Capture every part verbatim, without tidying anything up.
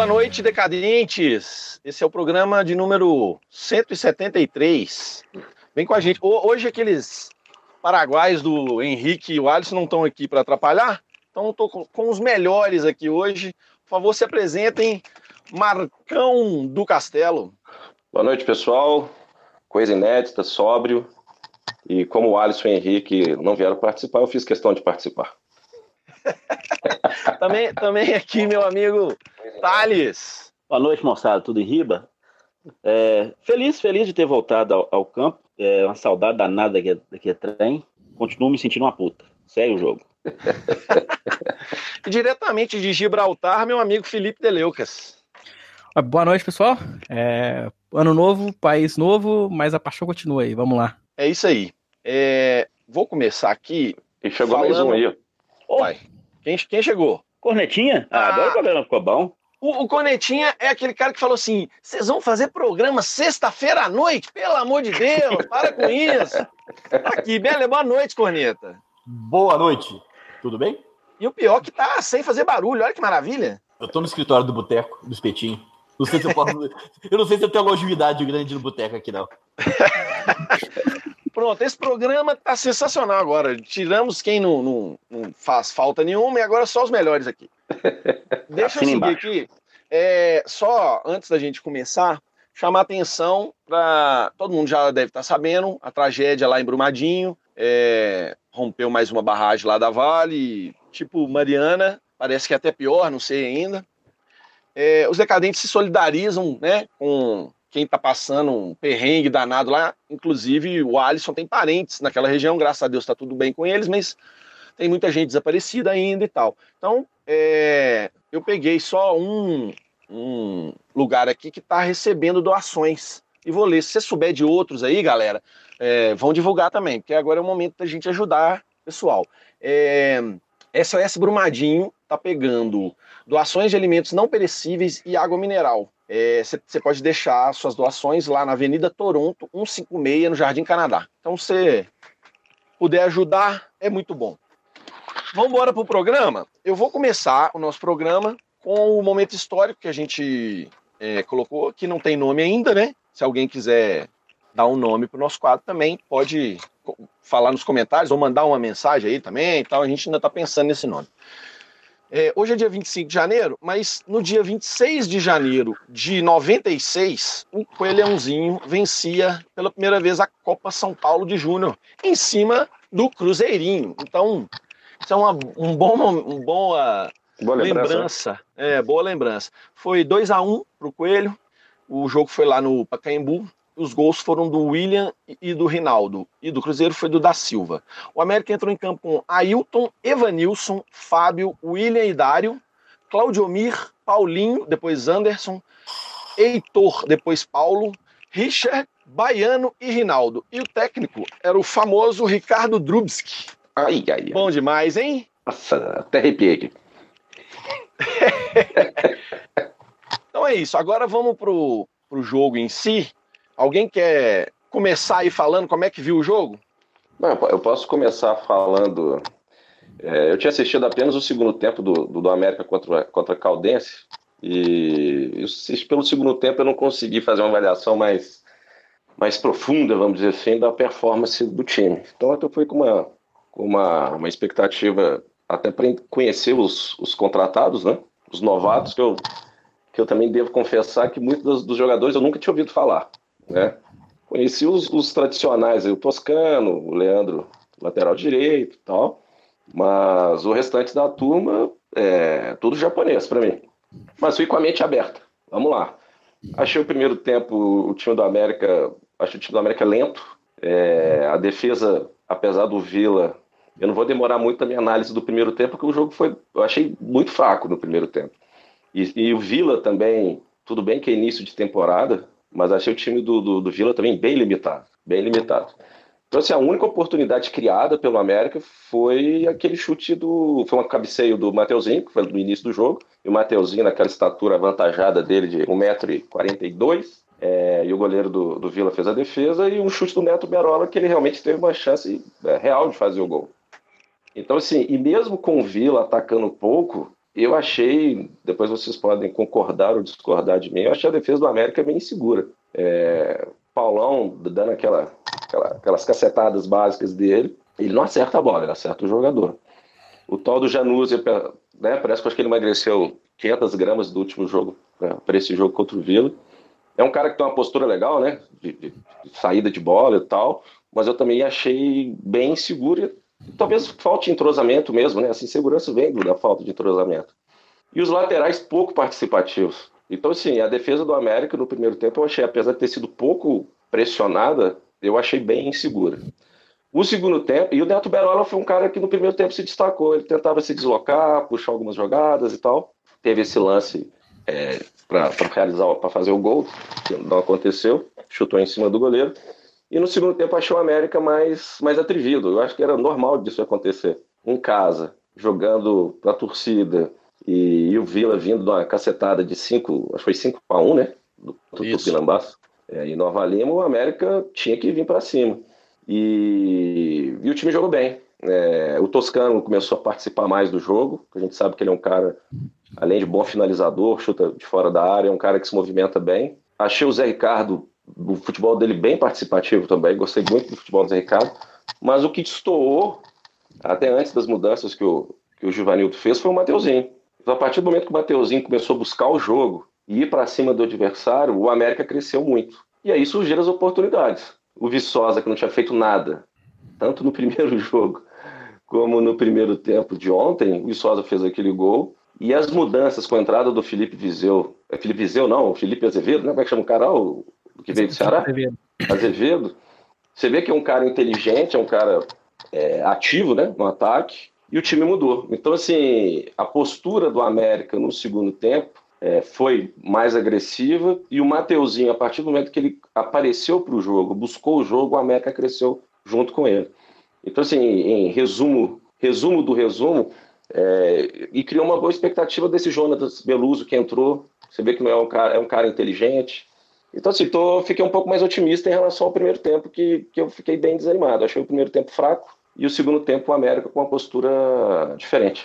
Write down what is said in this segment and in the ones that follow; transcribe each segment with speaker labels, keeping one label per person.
Speaker 1: noite, decadentes. Esse é o programa de número cento e setenta e três. Vem com a gente. Hoje aqueles paraguaios do Henrique e o Alisson não estão aqui para atrapalhar, então estou com, com os melhores aqui hoje. Por favor, se apresentem. Marcão do Castelo.
Speaker 2: Boa noite, pessoal. Coisa inédita, sóbrio. E como o Alisson e o Henrique não vieram participar, eu fiz questão de participar.
Speaker 1: também, também aqui, meu amigo Thales.
Speaker 3: Boa noite, moçada. Tudo em riba? É, feliz, feliz de ter voltado ao, ao campo. É uma saudade danada daqui, daqui a trem. Continuo me sentindo uma puta. Segue o jogo.
Speaker 1: E diretamente de Gibraltar, meu amigo Felipe Deleucas.
Speaker 4: Boa noite, pessoal. É, ano novo, país novo, mas a paixão continua aí. Vamos lá.
Speaker 1: É isso aí. É, vou começar aqui.
Speaker 2: E chegou
Speaker 1: falando...
Speaker 2: mais um aí.
Speaker 1: Oh, quem, quem chegou?
Speaker 3: Cornetinha? Ah, ah, agora o programa ficou bom.
Speaker 1: O, o Cornetinha é aquele cara que falou assim: vocês vão fazer programa sexta-feira à noite? Pelo amor de Deus, para com isso. Aqui, beleza, boa noite, Corneta.
Speaker 5: Boa noite. Tudo bem?
Speaker 1: E o pior que tá sem fazer barulho, olha que maravilha.
Speaker 5: Eu tô no escritório do Boteco, do Espetinho. Não sei se eu posso. Eu não sei se eu tenho longevidade grande no Boteco aqui, não.
Speaker 1: Pronto, esse programa tá sensacional agora. Tiramos quem não, não, não faz falta nenhuma e agora só os melhores aqui. Deixa eu seguir embaixo. Aqui. É, só antes da gente começar, chamar atenção para. Todo mundo já deve estar sabendo, a tragédia lá em Brumadinho. É, rompeu mais uma barragem lá da Vale, tipo Mariana, parece que é até pior, não sei ainda. É, os decadentes se solidarizam, né, com quem está passando um perrengue danado lá, inclusive o Alisson tem parentes naquela região, graças a Deus está tudo bem com eles, mas tem muita gente desaparecida ainda e tal. Então, é, eu peguei só um, um lugar aqui que está recebendo doações e vou ler. Se você souber de outros aí, galera, é, vão divulgar também, porque agora é o momento da gente ajudar o pessoal. É, S O S Brumadinho está pegando doações de alimentos não perecíveis e água mineral. Você é, pode deixar suas doações lá na Avenida Toronto, cento e cinquenta e seis, no Jardim Canadá. Então, se você puder ajudar, é muito bom. Vamos embora para o programa? Eu vou começar o nosso programa com o momento histórico que a gente é, colocou, que não tem nome ainda, né? Se alguém quiser dar um nome para o nosso quadro também, pode falar nos comentários ou mandar uma mensagem aí também. Então, a gente ainda está pensando nesse nome. É, hoje é dia vinte e cinco de janeiro, mas no dia vinte e seis de janeiro de noventa e seis, o Coelhãozinho vencia pela primeira vez a Copa São Paulo de Júnior, em cima do Cruzeirinho. Então, isso é uma um bom, um boa, boa lembrança. lembrança. É, boa lembrança. Foi dois a um para o Coelho, o jogo foi lá no Pacaembu. Os gols foram do William e do Rinaldo. E do Cruzeiro foi do da Silva. O América entrou em campo com Ailton, Evanilson, Fábio, William e Dário, Claudiomir, Paulinho, depois Anderson, Heitor, depois Paulo, Richard, Baiano e Rinaldo. E o técnico era o famoso Ricardo Drubski.
Speaker 2: Ai, ai, ai.
Speaker 1: Bom demais, hein?
Speaker 2: Nossa, até arrepiei aqui.
Speaker 1: Então é isso. Agora vamos pro, pro jogo em si. Alguém quer começar aí falando como é que viu o jogo?
Speaker 2: Não, eu posso começar falando... É, eu tinha assistido apenas o segundo tempo do, do, do América contra, contra a Caldense e eu, pelo segundo tempo eu não consegui fazer uma avaliação mais, mais profunda, vamos dizer assim, da performance do time. Então eu fui com uma, com uma, uma expectativa até para conhecer os, os contratados, né? Os novatos, que eu, que eu também devo confessar que muitos dos, dos jogadores eu nunca tinha ouvido falar. Né? Conheci os, os tradicionais, o Toscano, o Leandro, lateral direito e tal, mas o restante da turma é tudo japonês para mim. Mas fui com a mente aberta. Vamos lá. Achei o primeiro tempo o time do América, achei o time do América lento. É, a defesa, apesar do Vila, eu não vou demorar muito na minha análise do primeiro tempo, porque o jogo foi, eu achei muito fraco no primeiro tempo. E, e o Vila também, tudo bem que é início de temporada, mas achei o time do, do, do Vila também bem limitado, bem limitado. Então, assim, a única oportunidade criada pelo América foi aquele chute do... Foi um cabeceio do Mateuzinho, que foi no início do jogo, e o Mateuzinho, naquela estatura avantajada dele de um metro e quarenta e dois, é, e o goleiro do, do Vila fez a defesa, e um chute do Neto Berola, que ele realmente teve uma chance é, real de fazer o gol. Então, assim, e mesmo com o Vila atacando pouco, eu achei, depois vocês podem concordar ou discordar de mim, eu achei a defesa do América bem insegura. É, Paulão dando aquela, aquela, aquelas cacetadas básicas dele, ele não acerta a bola, ele acerta o jogador. O tal do Januzzi, né, parece que acho que ele emagreceu quinhentas gramas do último jogo, né, para esse jogo contra o Vila. É um cara que tem uma postura legal, né, de, de, de saída de bola e tal, mas eu também achei bem inseguro. Talvez falte entrosamento mesmo, né, essa insegurança vem da falta de entrosamento. E os laterais pouco participativos. Então, assim, a defesa do América no primeiro tempo eu achei, apesar de ter sido pouco pressionada, eu achei bem insegura. O segundo tempo, e o Neto Berola foi um cara que no primeiro tempo se destacou, ele tentava se deslocar, puxar algumas jogadas e tal. Teve esse lance é, para realizar, para fazer o gol, que não aconteceu, chutou em cima do goleiro. E no segundo tempo achou o América mais, mais atrevido. Eu acho que era normal disso acontecer. Em casa, jogando para a torcida, e, e o Vila vindo de uma cacetada de cinco, acho que foi cinco a um, né? Do Tupinambás. É, em Nova Lima, o América tinha que vir para cima. E, e o time jogou bem. É, o Toscano começou a participar mais do jogo. A gente sabe que ele é um cara, além de bom finalizador, chuta de fora da área, é um cara que se movimenta bem. Achei o Zé Ricardo, o futebol dele bem participativo também. Gostei muito do futebol do Zé Ricardo. Mas o que destoou, até antes das mudanças que o, que o Givanildo fez, foi o Mateuzinho. Então, a partir do momento que o Mateuzinho começou a buscar o jogo e ir para cima do adversário, o América cresceu muito. E aí surgiram as oportunidades. O Viçosa, que não tinha feito nada, tanto no primeiro jogo como no primeiro tempo de ontem, o Viçosa fez aquele gol. E as mudanças com a entrada do Felipe Viseu, é Felipe Viseu não, o Felipe Azevedo, né? Como é que chama o cara? O que veio do Ceará? Azevedo. Azevedo. Você vê que é um cara inteligente, é um cara é, ativo, né, no ataque, e o time mudou. Então, assim, a postura do América no segundo tempo É, foi mais agressiva, e o Mateuzinho, a partir do momento que ele apareceu para o jogo, buscou o jogo, o América cresceu junto com ele. Então, assim, em resumo, resumo do resumo, é, e criou uma boa expectativa desse Jonatas Beluso que entrou. Você vê que não é um cara, é um cara inteligente. Então, assim, tô, fiquei um pouco mais otimista em relação ao primeiro tempo, que, que eu fiquei bem desanimado. Achei o primeiro tempo fraco e o segundo tempo o América com uma postura diferente.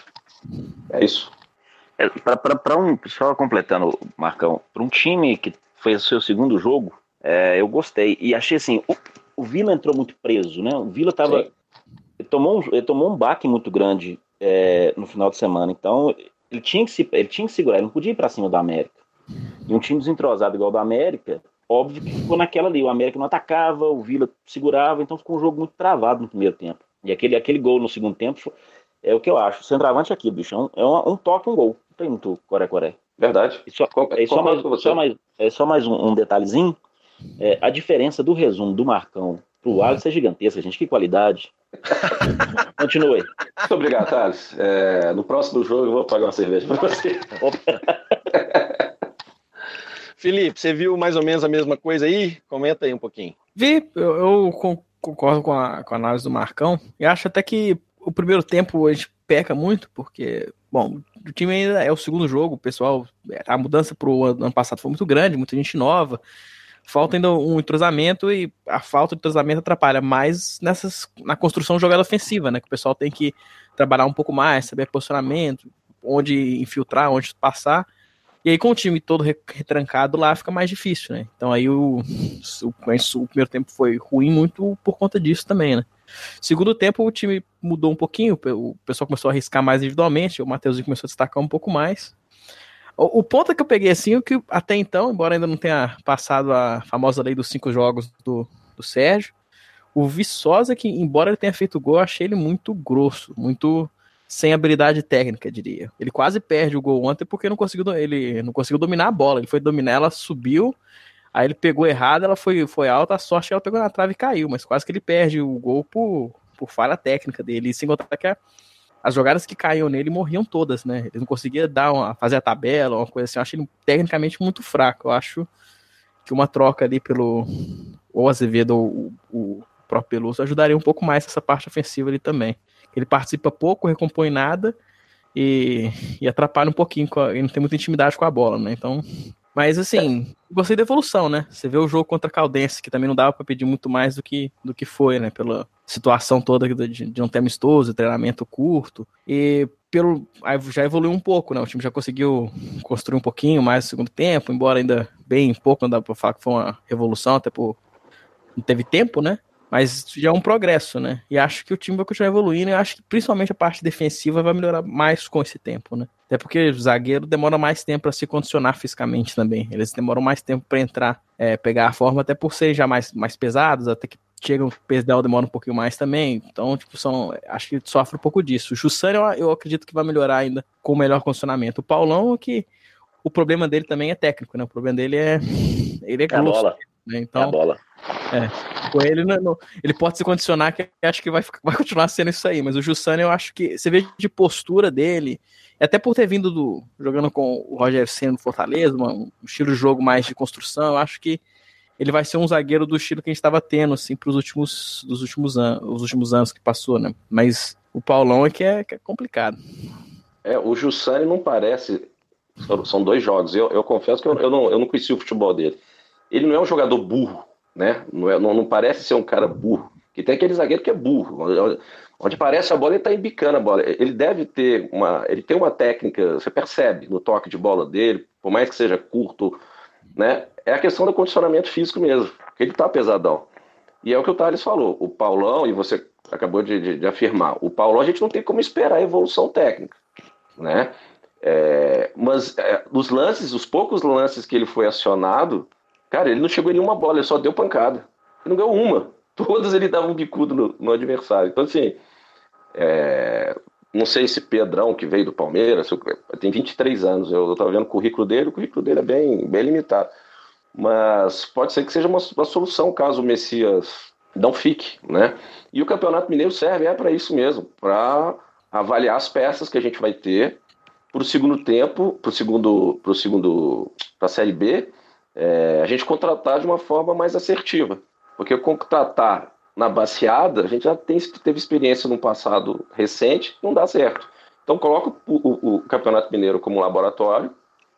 Speaker 2: É isso.
Speaker 3: É, para um, só completando, Marcão, para um time que fez o seu segundo jogo, é, eu gostei. E achei assim, o, o Vila entrou muito preso, né? O Vila tava, ele tomou, um, ele tomou um baque muito grande é, no final de semana. Então, ele tinha, que se, ele tinha que segurar, ele não podia ir para cima do América. E um time desentrosado igual o do América, óbvio que ficou naquela ali. O América não atacava, o Vila segurava, então ficou um jogo muito travado no primeiro tempo. E aquele, aquele gol no segundo tempo é o que eu acho. O centroavante aqui, bicho, é um, um toque, um gol. Não tem muito coré-coré.
Speaker 2: Verdade.
Speaker 3: E só, é só, mais, só, mais, é só mais um, um detalhezinho. É, a diferença do resumo do Marcão pro Alisson é gigantesca, gente. Que qualidade. Continue.
Speaker 2: Muito obrigado, Thales. É, no próximo jogo eu vou pagar uma cerveja para você.
Speaker 1: Felipe, você viu mais ou menos a mesma coisa aí? Comenta aí um pouquinho.
Speaker 4: Vi, eu, eu concordo com a, com a análise do Marcão. E acho até que o primeiro tempo a gente peca muito, porque, bom, o time ainda é o segundo jogo, o pessoal, a mudança pro ano passado foi muito grande, muita gente nova, falta ainda um entrosamento, e a falta de entrosamento atrapalha mais nessas, na construção de jogada ofensiva, né, que o pessoal tem que trabalhar um pouco mais, saber posicionamento, onde infiltrar, onde passar, e aí com o time todo retrancado lá fica mais difícil, né, então aí o, o, o primeiro tempo foi ruim muito por conta disso também, né. Segundo tempo o time mudou um pouquinho, o pessoal começou a arriscar mais individualmente, o Mateuzinho começou a destacar um pouco mais. O, o ponto que eu peguei assim, é que até então, embora ainda não tenha passado a famosa lei dos cinco jogos do, do Sérgio, o Viçosa, que embora ele tenha feito gol, eu achei ele muito grosso, muito sem habilidade técnica, diria. Ele quase perde o gol ontem porque não conseguiu, ele não conseguiu dominar a bola, ele foi dominar, ela subiu, aí ele pegou errado, ela foi, foi alta, a sorte ela pegou na trave e caiu, mas quase que ele perde o gol por, por falha técnica dele, e sem contar que a, as jogadas que caíam nele morriam todas, né, ele não conseguia dar uma, fazer a tabela, uma coisa assim, eu acho ele tecnicamente muito fraco, eu acho que uma troca ali pelo ou Azevedo ou o, o próprio Peluso ajudaria um pouco mais essa parte ofensiva ali também, ele participa pouco, recompõe nada, e, e atrapalha um pouquinho, com a, ele não tem muita intimidade com a bola, né, então Mas, assim, gostei da evolução, né? Você vê o jogo contra a Caldense, que também não dava pra pedir muito mais do que, do que foi, né? Pela situação toda de, de não ter amistoso, treinamento curto. E pelo, aí já evoluiu um pouco, né? O time já conseguiu construir um pouquinho mais no segundo tempo, embora ainda bem pouco, não dá pra falar que foi uma revolução, até por não teve tempo, né? Mas já é um progresso, né? E acho que o time vai continuar evoluindo. E acho que principalmente a parte defensiva vai melhorar mais com esse tempo, né? Até porque o zagueiro demora mais tempo para se condicionar fisicamente também. Eles demoram mais tempo para entrar, é, pegar a forma, até por serem já mais, mais pesados, até que chegam, o peso dela demora um pouquinho mais também. Então, tipo, são, acho que sofre um pouco disso. O Jussani, eu, eu acredito que vai melhorar ainda com o melhor condicionamento. O Paulão, que o problema dele também é técnico, né? O problema dele é. Ele é,
Speaker 3: É a bola.
Speaker 4: Né?
Speaker 3: É
Speaker 4: Então,
Speaker 3: a bola.
Speaker 4: É, com ele não, não- ele pode se condicionar, que eu acho que vai, ficar- vai continuar sendo isso aí, mas o Jussani eu acho que você vê de postura dele, até por ter vindo do jogando com o Roger Ceni no Fortaleza, uma- um estilo de jogo mais de construção, eu acho que ele vai ser um zagueiro do estilo que a gente estava tendo assim para os últimos dos últimos anos, os últimos anos que passou, né? Mas o Paulão é que é, que é complicado.
Speaker 2: É, o Jussani não parece. São são dois jogos. Eu, eu confesso que eu, eu não, eu não conheci o futebol dele. Ele não é um jogador burro, né? Não, é- não, não parece ser um cara burro. Que tem aquele zagueiro que é burro. Onde, onde parece a bola, ele está embicando a bola. Ele deve ter uma. Ele tem uma técnica, você percebe no toque de bola dele, por mais que seja curto, né? É a questão do condicionamento físico mesmo. Porque ele tá pesadão. E é o que o Thales falou. O Paulão, e você acabou de, de, de afirmar, o Paulão a gente não tem como esperar a evolução técnica, né? É, mas é, os lances, os poucos lances que ele foi acionado, cara, ele não chegou em nenhuma bola, ele só deu pancada. Ele não ganhou uma. Todas ele dava um bicudo no, no adversário. Então, assim, é, não sei se Pedrão, que veio do Palmeiras, tem vinte e três anos, eu estava vendo o currículo dele, o currículo dele é bem, bem limitado. Mas pode ser que seja uma, uma solução caso o Messias não fique, né? E o Campeonato Mineiro serve é para isso mesmo, para avaliar as peças que a gente vai ter para o segundo tempo, para o segundo, para o segundo, para a Série B, é, a gente contratar de uma forma mais assertiva. Porque contratar na baseada, a gente já tem, teve experiência no passado recente, não dá certo. Então coloca o, o, o Campeonato Mineiro como um laboratório,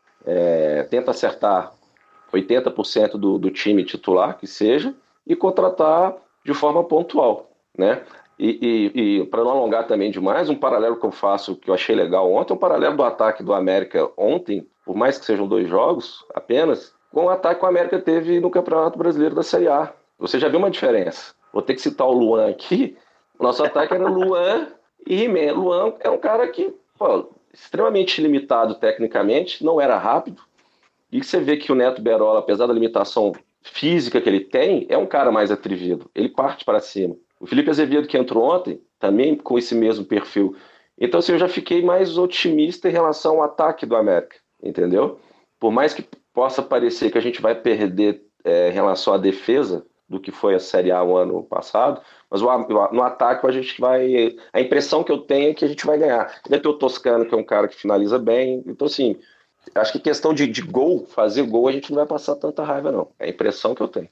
Speaker 2: é, tenta acertar oitenta por cento do, do time titular, que seja, e contratar de forma pontual, né? E, e, e para não alongar também demais, um paralelo que eu faço, que eu achei legal ontem, é um paralelo do ataque do América ontem, por mais que sejam dois jogos apenas, com o ataque que o América teve no Campeonato Brasileiro da Série A. Você já viu uma diferença. Vou ter que citar o Luan aqui. O nosso ataque era Luan e He-Man. Luan é um cara que, pô, extremamente limitado tecnicamente, não era rápido. E você vê que o Neto Berola, apesar da limitação física que ele tem, é um cara mais atrevido. Ele parte para cima. O Felipe Azevedo, que entrou ontem, também com esse mesmo perfil. Então, assim, eu já fiquei mais otimista em relação ao ataque do América, entendeu? Por mais que possa parecer que a gente vai perder é, em relação à defesa do que foi a Série A o ano passado, mas o, no ataque a gente vai... A impressão que eu tenho é que a gente vai ganhar. Vai ter o Toscano, que é um cara que finaliza bem. Então, assim, acho que questão de, de gol, fazer gol, a gente não vai passar tanta raiva, não. É a impressão que eu tenho.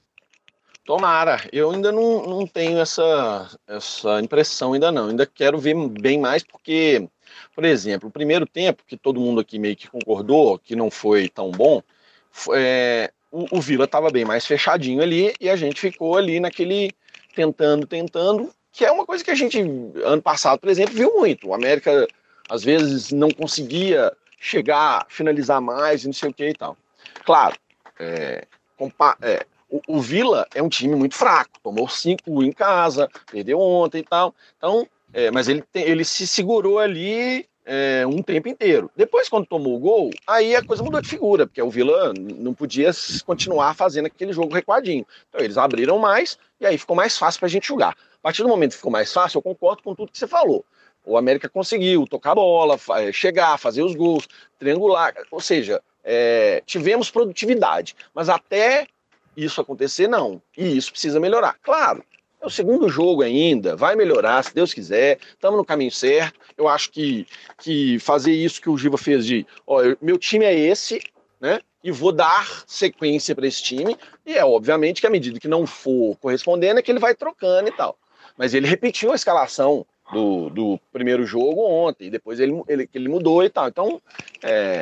Speaker 1: Tomara, eu ainda não, não tenho essa, essa impressão, ainda não. Ainda quero ver bem mais, porque, por exemplo, o primeiro tempo, que todo mundo aqui meio que concordou que não foi tão bom, foi, é, o, o Vila estava bem mais fechadinho ali e a gente ficou ali naquele tentando, tentando, que é uma coisa que a gente, ano passado, por exemplo, viu muito. O América, às vezes, não conseguia chegar, finalizar mais e não sei o que e tal. Claro, é, compa- é, o, o Vila é um time muito fraco, tomou cinco em casa, perdeu ontem e tal. Então, é, mas ele, tem- ele se segurou ali é, um tempo inteiro. Depois, quando tomou o gol, aí a coisa mudou de figura, porque o Vila n- não podia s- continuar fazendo aquele jogo recuadinho. Então, eles abriram mais e aí ficou mais fácil pra gente jogar. A partir do momento que ficou mais fácil, eu concordo com tudo que você falou. O América conseguiu tocar a bola, fa- é, chegar, fazer os gols, triangular, ou seja, é, tivemos produtividade, mas até isso acontecer, não. E isso precisa melhorar. Claro, é o segundo jogo ainda, vai melhorar, se Deus quiser, estamos no caminho certo. Eu acho que, que fazer isso que o Giva fez de, ó, eu- meu time é esse, né? E vou dar sequência para esse time. E é obviamente que à medida que não for correspondendo, é que ele vai trocando e tal. Mas ele repetiu a escalação do, do primeiro jogo ontem, depois ele, ele, ele mudou e tal. Então, é,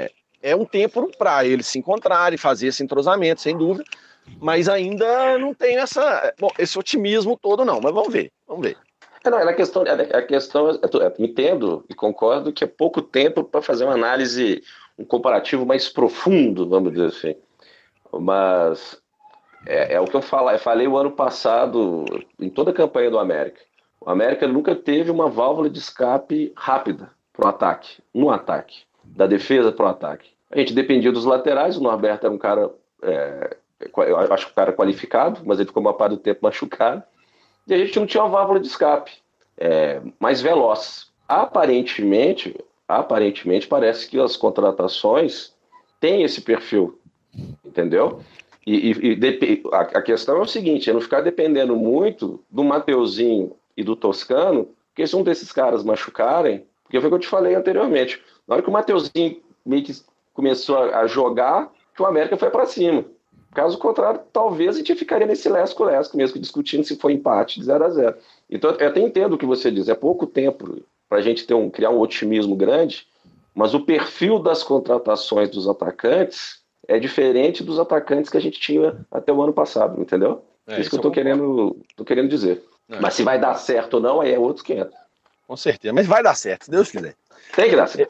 Speaker 1: é um tempo para eles se encontrarem, fazer esse entrosamento, sem dúvida, mas ainda não tem essa, bom, esse otimismo todo não, mas vamos ver, vamos ver.
Speaker 2: É, não, é a questão, é a questão, eu entendo e concordo que é pouco tempo para fazer uma análise, um comparativo mais profundo, vamos dizer assim. Mas é, é o que eu, falo, eu falei o ano passado, em toda a campanha do América. O América nunca teve uma válvula de escape rápida para o ataque, no ataque, da defesa para o ataque. A gente dependia dos laterais, o Norberto era um cara, é, eu acho que um cara qualificado, mas ele ficou uma parte do tempo machucado. E a gente não tinha uma válvula de escape é, mais veloz. Aparentemente, aparentemente, parece que as contratações têm esse perfil, entendeu? E, e, e a, a questão é o seguinte, é não ficar dependendo muito do Mateuzinho e do Toscano, porque se um desses caras machucarem, porque foi o que eu te falei anteriormente, na hora que o Mateuzinho meio que começou a, a jogar, que o América foi para cima. Caso contrário, talvez a gente ficaria nesse lesco-lesco mesmo, discutindo se foi empate de zero a zero. Então, eu até entendo o que você diz, é pouco tempo para a gente ter um, criar um otimismo grande, mas o perfil das contratações dos atacantes é diferente dos atacantes que a gente tinha até o ano passado, entendeu? É, isso que eu estou querendo, tô querendo dizer. É, mas se vai dar certo ou não, aí é outros quinhentos.
Speaker 1: Com certeza, mas vai dar certo, se Deus quiser.
Speaker 2: Tem que dar certo.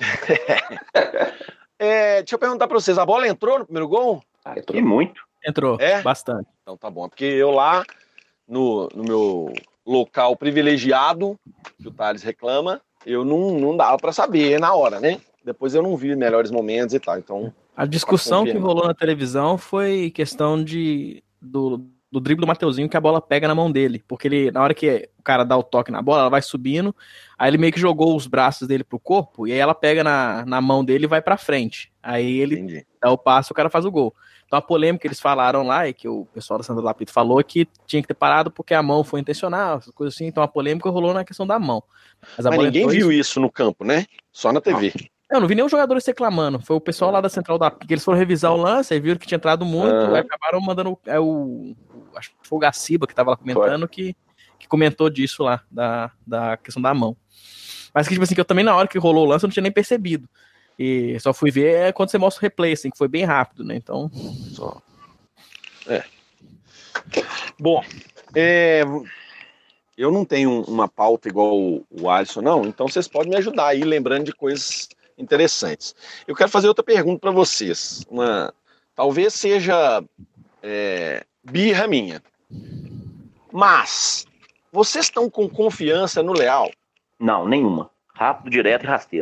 Speaker 1: É, deixa eu perguntar para vocês, a bola entrou no primeiro gol?
Speaker 3: Ah, entrou. E muito.
Speaker 4: Entrou, é? Bastante.
Speaker 1: Então tá bom, porque eu lá, no, no meu local privilegiado, que o Thales reclama, eu não, não dava para saber na hora, né? Depois eu não vi melhores momentos e tal, então...
Speaker 4: A discussão que rolou na televisão foi questão de, do, do drible do Mateuzinho, que a bola pega na mão dele, porque ele, na hora que o cara dá o toque na bola, ela vai subindo, aí ele meio que jogou os braços dele pro corpo, e aí ela pega na, na mão dele e vai pra frente. Aí ele Entendi. dá o passe e o cara faz o gol. Então a polêmica que eles falaram lá, e que o pessoal da Santa Lapito falou, que tinha que ter parado porque a mão foi intencional, coisa assim. Então a polêmica rolou na questão da mão.
Speaker 1: Mas, a Mas ninguém viu isso... isso no campo, né? Só na T V.
Speaker 4: Não, eu não vi nenhum jogador reclamando. Foi o pessoal lá da Central da... que eles foram revisar o lance, aí viram que tinha entrado muito, uhum. aí acabaram mandando é, o... acho que foi o Gaciba que tava lá comentando, que, que comentou disso lá, da, da questão da mão. Mas que, tipo assim, que eu também na hora que rolou o lance eu não tinha nem percebido. E só fui ver quando você mostra o replay, assim, que foi bem rápido, né? Então.
Speaker 1: Só. É. Bom, é... eu não tenho uma pauta igual o, o Alisson, não, então vocês podem me ajudar aí, lembrando de coisas interessantes. Eu quero fazer outra pergunta para vocês. Uma... Talvez seja é... birra minha. Mas, vocês estão com confiança no Leal?
Speaker 3: Não, nenhuma. Rápido, direto e rasteiro.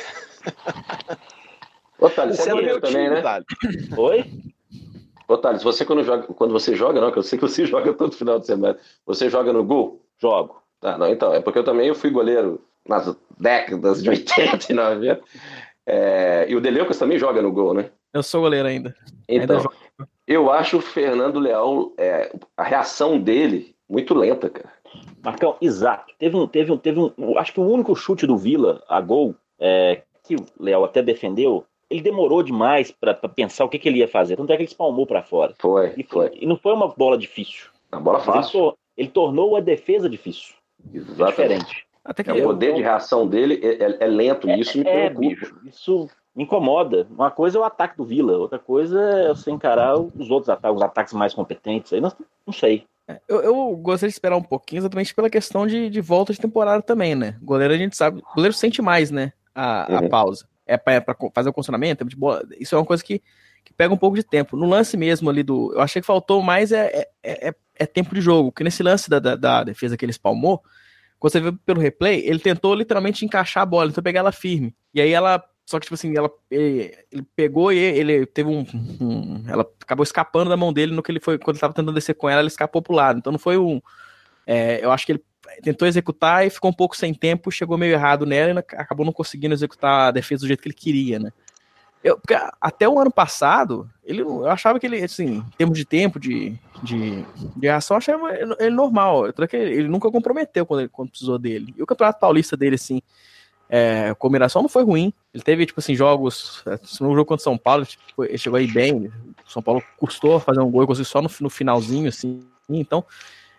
Speaker 2: Ô, Thales, você é goleiro também, né? Thales.
Speaker 3: Oi?
Speaker 2: Ô, Thales, você quando, joga, quando você joga, não, que eu sei que você joga todo final de semana, você joga no gol?
Speaker 3: Jogo.
Speaker 2: Tá, não, então, é porque eu também eu fui goleiro nas décadas de oitenta e noventa, é, e o Deleucas também joga no gol, né?
Speaker 4: Eu sou goleiro ainda.
Speaker 2: Então,
Speaker 4: ainda
Speaker 2: eu acho o Fernando Leal, é, a reação dele, muito lenta, cara.
Speaker 3: Marcão, exato. Teve um, teve um, teve um, acho que o único chute do Vila, a gol, é, que o Leal até defendeu, ele demorou demais para pensar o que, que ele ia fazer. Tanto é que ele espalmou para fora.
Speaker 2: Foi,
Speaker 3: e
Speaker 2: foi.
Speaker 3: E não foi uma bola difícil.
Speaker 2: Uma bola fácil.
Speaker 3: Ele, ele tornou a defesa difícil.
Speaker 2: Exatamente.
Speaker 3: É diferente.
Speaker 2: Até que é, o poder eu... de reação dele é, é, é lento, e isso me
Speaker 3: é,
Speaker 2: preocupa.
Speaker 3: Bicho, isso me incomoda. Uma coisa é o ataque do Vila, outra coisa é você encarar os outros ataques, os ataques mais competentes. Aí não, não sei.
Speaker 4: Eu, eu gostaria de esperar um pouquinho, exatamente pela questão de, de volta de temporada também, né? O goleiro a gente sabe, o goleiro sente mais, né? A, uhum. a pausa. É pra, é pra fazer o condicionamento, é de bola. Isso é uma coisa que, que pega um pouco de tempo. No lance mesmo ali do. Eu achei que faltou mais é, é, é, é tempo de jogo. Porque nesse lance da, da, da defesa que ele espalmou, quando você vê pelo replay, ele tentou literalmente encaixar a bola, então pegar ela firme. E aí ela. Só que, tipo assim, ela, ele, ele pegou e ele teve um, um. Ela acabou escapando da mão dele no que ele foi. Quando ele tava tentando descer com ela, ela escapou pro lado. Então não foi um. É, eu acho que ele tentou executar e ficou um pouco sem tempo, chegou meio errado nela e acabou não conseguindo executar a defesa do jeito que ele queria, né? Eu, porque até o ano passado, ele, eu achava que ele, assim, em termos de tempo, de, de, de reação, eu achava ele normal. Ele, ele nunca comprometeu quando, ele, quando precisou dele. E o Campeonato Paulista dele, assim, é, a combinação não foi ruim. Ele teve, tipo assim, jogos. No jogo contra o São Paulo, tipo, ele chegou aí bem. O São Paulo custou fazer um gol e conseguiu só no, no finalzinho, assim. Então.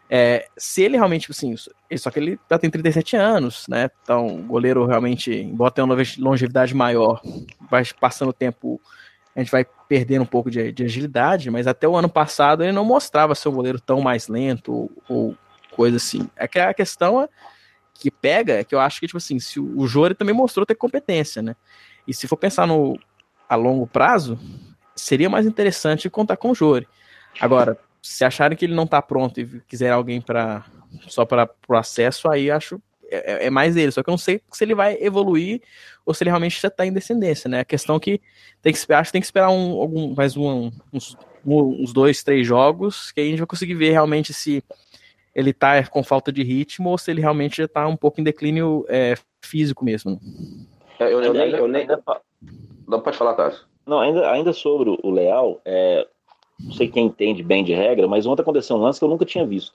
Speaker 4: É, se ele realmente, tipo assim, só que ele já tem trinta e sete anos, né? Então, o goleiro realmente, embora tenha uma longevidade maior, vai passando o tempo, a gente vai perdendo um pouco de, de agilidade, mas até o ano passado ele não mostrava ser um goleiro tão mais lento ou, ou coisa assim. É que a questão é, que pega é que eu acho que, tipo assim, se o, o Jori também mostrou ter competência, né? E se for pensar no a longo prazo, seria mais interessante contar com o Jori. Agora, se acharem que ele não tá pronto e quiser alguém para só para o acesso, aí acho é, é mais ele. Só que eu não sei se ele vai evoluir ou se ele realmente já tá em descendência, né? A questão que tem que esperar, acho que tem que esperar um, algum, mais um, uns, uns dois, três jogos, que aí a gente vai conseguir ver realmente se ele tá com falta de ritmo ou se ele realmente já tá um pouco em declínio é, físico mesmo.
Speaker 2: Eu, eu, eu nem, eu nem... Não, pode falar, Tarso.
Speaker 3: Não, ainda, ainda sobre o Leal, é, não sei quem entende bem de regra, mas ontem aconteceu um lance que eu nunca tinha visto.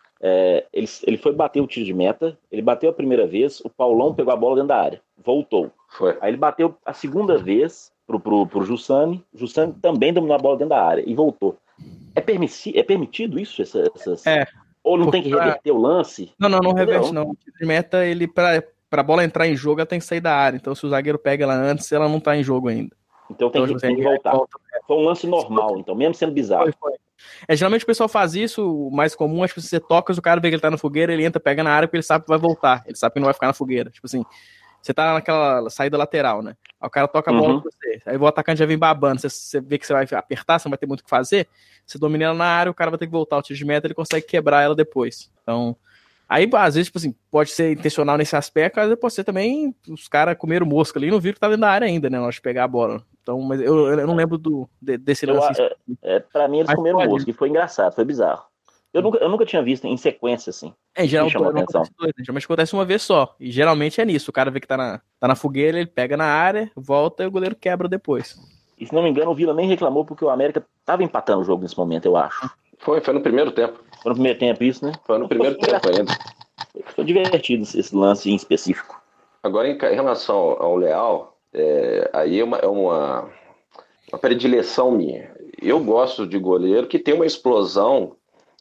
Speaker 3: É, ele, ele foi bater o tiro de meta, ele bateu a primeira vez, o Paulão pegou a bola dentro da área, voltou.
Speaker 2: Foi.
Speaker 3: Aí ele bateu a segunda vez pro, pro, pro Jussani, o Jussani também dominou a bola dentro da área e voltou. É, permissi, é permitido isso? Essa, essas...
Speaker 4: É.
Speaker 3: Ou não tem que reverter o lance?
Speaker 4: Não, não, não reverte não. O tiro de meta, ele pra, pra bola entrar em jogo, ela tem que sair da área. Então se o zagueiro pega ela antes, ela não tá em jogo ainda.
Speaker 3: Então tem, então, que, tem que voltar. Volta. Foi um lance normal, então, mesmo sendo bizarro. Foi, foi.
Speaker 4: É, geralmente o pessoal faz isso, o mais comum, acho que você toca, se o cara vê que ele tá na fogueira, ele entra, pega na área, porque ele sabe que vai voltar. Ele sabe que não vai ficar na fogueira. Tipo assim, você tá naquela saída lateral, né? Aí o cara toca a bola uhum. pra você. Aí o atacante já vem babando. Você, você vê que você vai apertar, você não vai ter muito o que fazer. Você domina ela na área, o cara vai ter que voltar o tiro de meta, ele consegue quebrar ela depois. Então, aí às vezes, tipo assim, pode ser intencional nesse aspecto, às vezes pode ser também, os caras comeram mosca ali e não viram que tá dentro da área ainda, né? Na hora de pegar a bola. Então, mas eu, eu não lembro do, de, desse lance.
Speaker 3: É, é, pra mim, eles mas comeram pode. mosca e foi engraçado, foi bizarro. Eu nunca, eu nunca tinha visto em sequência, assim.
Speaker 4: É, em geral, não acontece dois, né? Geralmente acontece uma vez só. E geralmente é nisso. O cara vê que tá na, tá na fogueira, ele pega na área, volta e o goleiro quebra depois.
Speaker 3: E se não me engano, o Vila nem reclamou porque o América tava empatando o jogo nesse momento, eu acho.
Speaker 2: Foi, foi no primeiro tempo.
Speaker 3: Foi no primeiro tempo isso, né?
Speaker 2: Foi no primeiro foi tempo ainda.
Speaker 3: Foi divertido esse lance em específico.
Speaker 2: Agora, em, em relação ao Leal, é, aí é uma, é uma, uma predileção minha. Eu gosto de goleiro que tem uma explosão.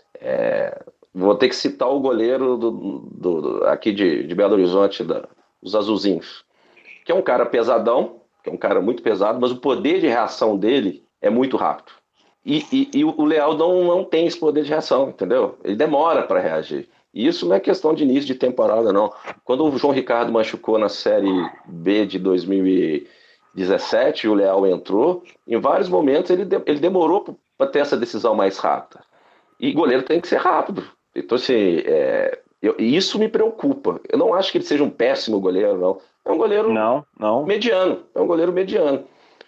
Speaker 2: É, vou ter que citar o goleiro do, do, do, aqui de, de Belo Horizonte, da, dos Azulzinhos, que é um cara pesadão, que é um cara muito pesado, mas o poder de reação dele é muito rápido. E, e, e o Leal não, não tem esse poder de reação, entendeu? Ele demora para reagir. E isso não é questão de início de temporada, não. Quando o João Ricardo machucou na Série B de dois mil e dezessete, o Leal entrou, em vários momentos ele, de, ele demorou para ter essa decisão mais rápida. E goleiro tem que ser rápido. Então, assim, é, eu, isso me preocupa. Eu não acho que ele seja um péssimo goleiro, não. É um goleiro
Speaker 3: não, não.
Speaker 2: mediano. É um goleiro mediano.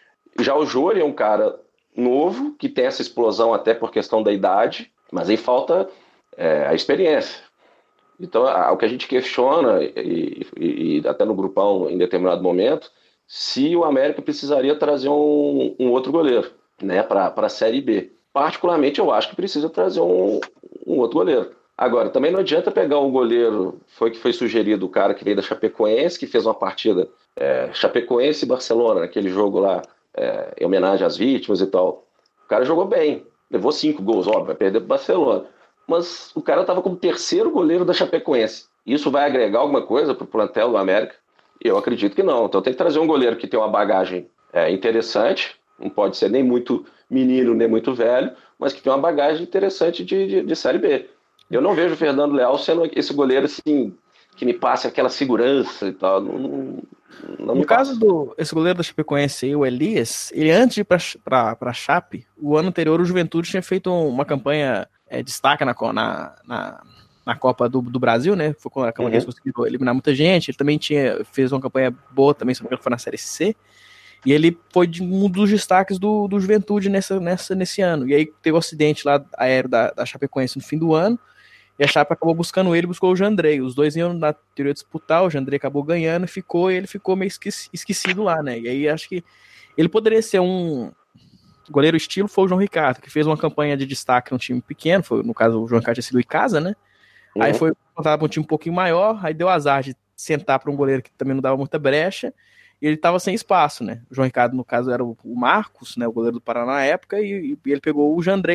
Speaker 2: Já o Jori é um cara novo, que tem essa explosão até por questão da idade, mas aí falta é, a experiência. Então, a, o que a gente questiona, e, e, e até no grupão em determinado momento, se o América precisaria trazer um, um outro goleiro, né, para a Série B. Particularmente, eu acho que precisa trazer um, um outro goleiro. Agora, também não adianta pegar um goleiro, foi que foi sugerido o cara que veio da Chapecoense, que fez uma partida é, Chapecoense e Barcelona, naquele jogo lá, é, em homenagem às vítimas e tal. O cara jogou bem, levou cinco gols, óbvio, vai perder para o Barcelona. Mas o cara estava como terceiro goleiro da Chapecoense. Isso vai agregar alguma coisa para o plantel do América? Eu acredito que não. Então tem que trazer um goleiro que tem uma bagagem é, interessante, não pode ser nem muito menino, nem muito velho, mas que tem uma bagagem interessante de, de, de Série B. Eu não vejo o Fernando Leal sendo esse goleiro assim, que me passe aquela segurança e tal. Não, não, não
Speaker 4: no caso do esse goleiro da Chapecoense aí, o Elias, ele antes de ir para a Chape, o ano anterior o Juventude tinha feito uma campanha é, destaca na, na, na, na Copa do, do Brasil, né? Foi quando a Câmara uhum. conseguiu eliminar muita gente. Ele também tinha, fez uma campanha boa também, se não me engano, foi na Série C. E ele foi um dos destaques do, do Juventude nessa, nessa, nesse ano. E aí teve o um acidente lá aéreo da, da Chapecoense no fim do ano. E a Chape acabou buscando ele, buscou o Jandrei. Os dois iam na teoria disputar, o Jandrei acabou ganhando e ficou, e ele ficou meio esqueci, esquecido lá, né? E aí acho que ele poderia ser um goleiro estilo, foi o João Ricardo, que fez uma campanha de destaque num time pequeno, foi, no caso o João Ricardo tinha sido em casa, né? Uhum. Aí foi contratado para um time um pouquinho maior, aí deu azar de sentar para um goleiro que também não dava muita brecha, e ele estava sem espaço, né? O João Ricardo, no caso, era o Marcos, né? O goleiro do Paraná na época, e, e ele pegou o Jandrei lá.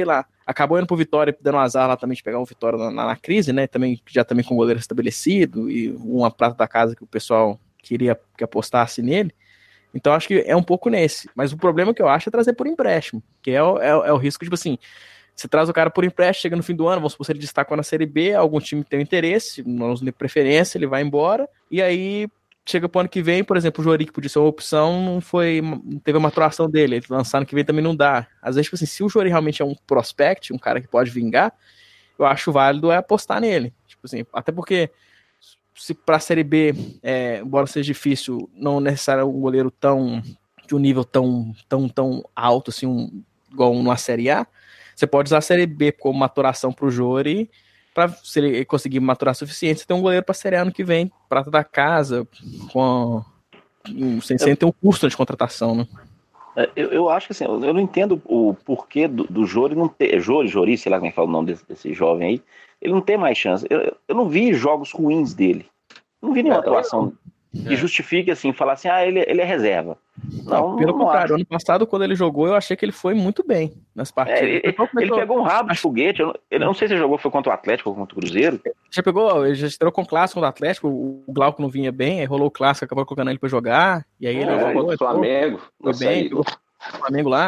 Speaker 4: acabou indo pro Vitória, dando azar lá também de pegar o Vitória na, na, na crise, né? Também, já também com o goleiro estabelecido e uma prata da casa que o pessoal queria que apostasse nele. Então acho que é um pouco nesse. Mas o problema que eu acho é trazer por empréstimo, que é o, é, é o risco, tipo assim, você traz o cara por empréstimo, chega no fim do ano, vamos supor, se ele destacou na Série B, algum time tem um interesse, não de preferência, ele vai embora, e aí chega pro ano que vem, por exemplo, o Jori, que podia ser uma opção, não foi, não teve a maturação dele, ele lançar ano que vem também não dá. Às vezes, tipo assim, se o Jori realmente é um prospect, um cara que pode vingar, eu acho válido é apostar nele. Tipo assim, até porque se pra Série B, é, embora seja difícil, não necessariamente um goleiro tão, de um nível tão, tão, tão alto, assim, um, igual numa Série A, você pode usar a Série B como maturação pro Jori, para se ele conseguir maturar suficiente, você tem um goleiro para a Série A ano que vem, prata da casa, com um, sem, sem ter um custo de contratação, né?
Speaker 3: Eu, eu acho que assim, eu não entendo o porquê do, do Jori não ter. Jori, Jori, sei lá como é que fala o nome desse, desse jovem aí, ele não tem mais chance. Eu, eu não vi jogos ruins dele. Não vi nenhuma é, atuação que é. justifique assim, falar assim, ah, ele, ele é reserva. Não,
Speaker 4: não pelo
Speaker 3: não
Speaker 4: contrário,
Speaker 3: acho.
Speaker 4: Ano passado, quando ele jogou, eu achei que ele foi muito bem nas partidas.
Speaker 3: É, ele, ele, ele pegou um rabo de foguete. Eu, eu não sei se ele jogou foi contra o Atlético ou contra o Cruzeiro.
Speaker 4: Já pegou, ele já estreou com o clássico do Atlético, o Glauco não vinha bem, aí rolou o clássico, acabou colocando ele pra jogar, e aí ele
Speaker 2: é,
Speaker 4: jogou
Speaker 2: contra o Flamengo.
Speaker 4: Foi bem, pegou o Flamengo lá.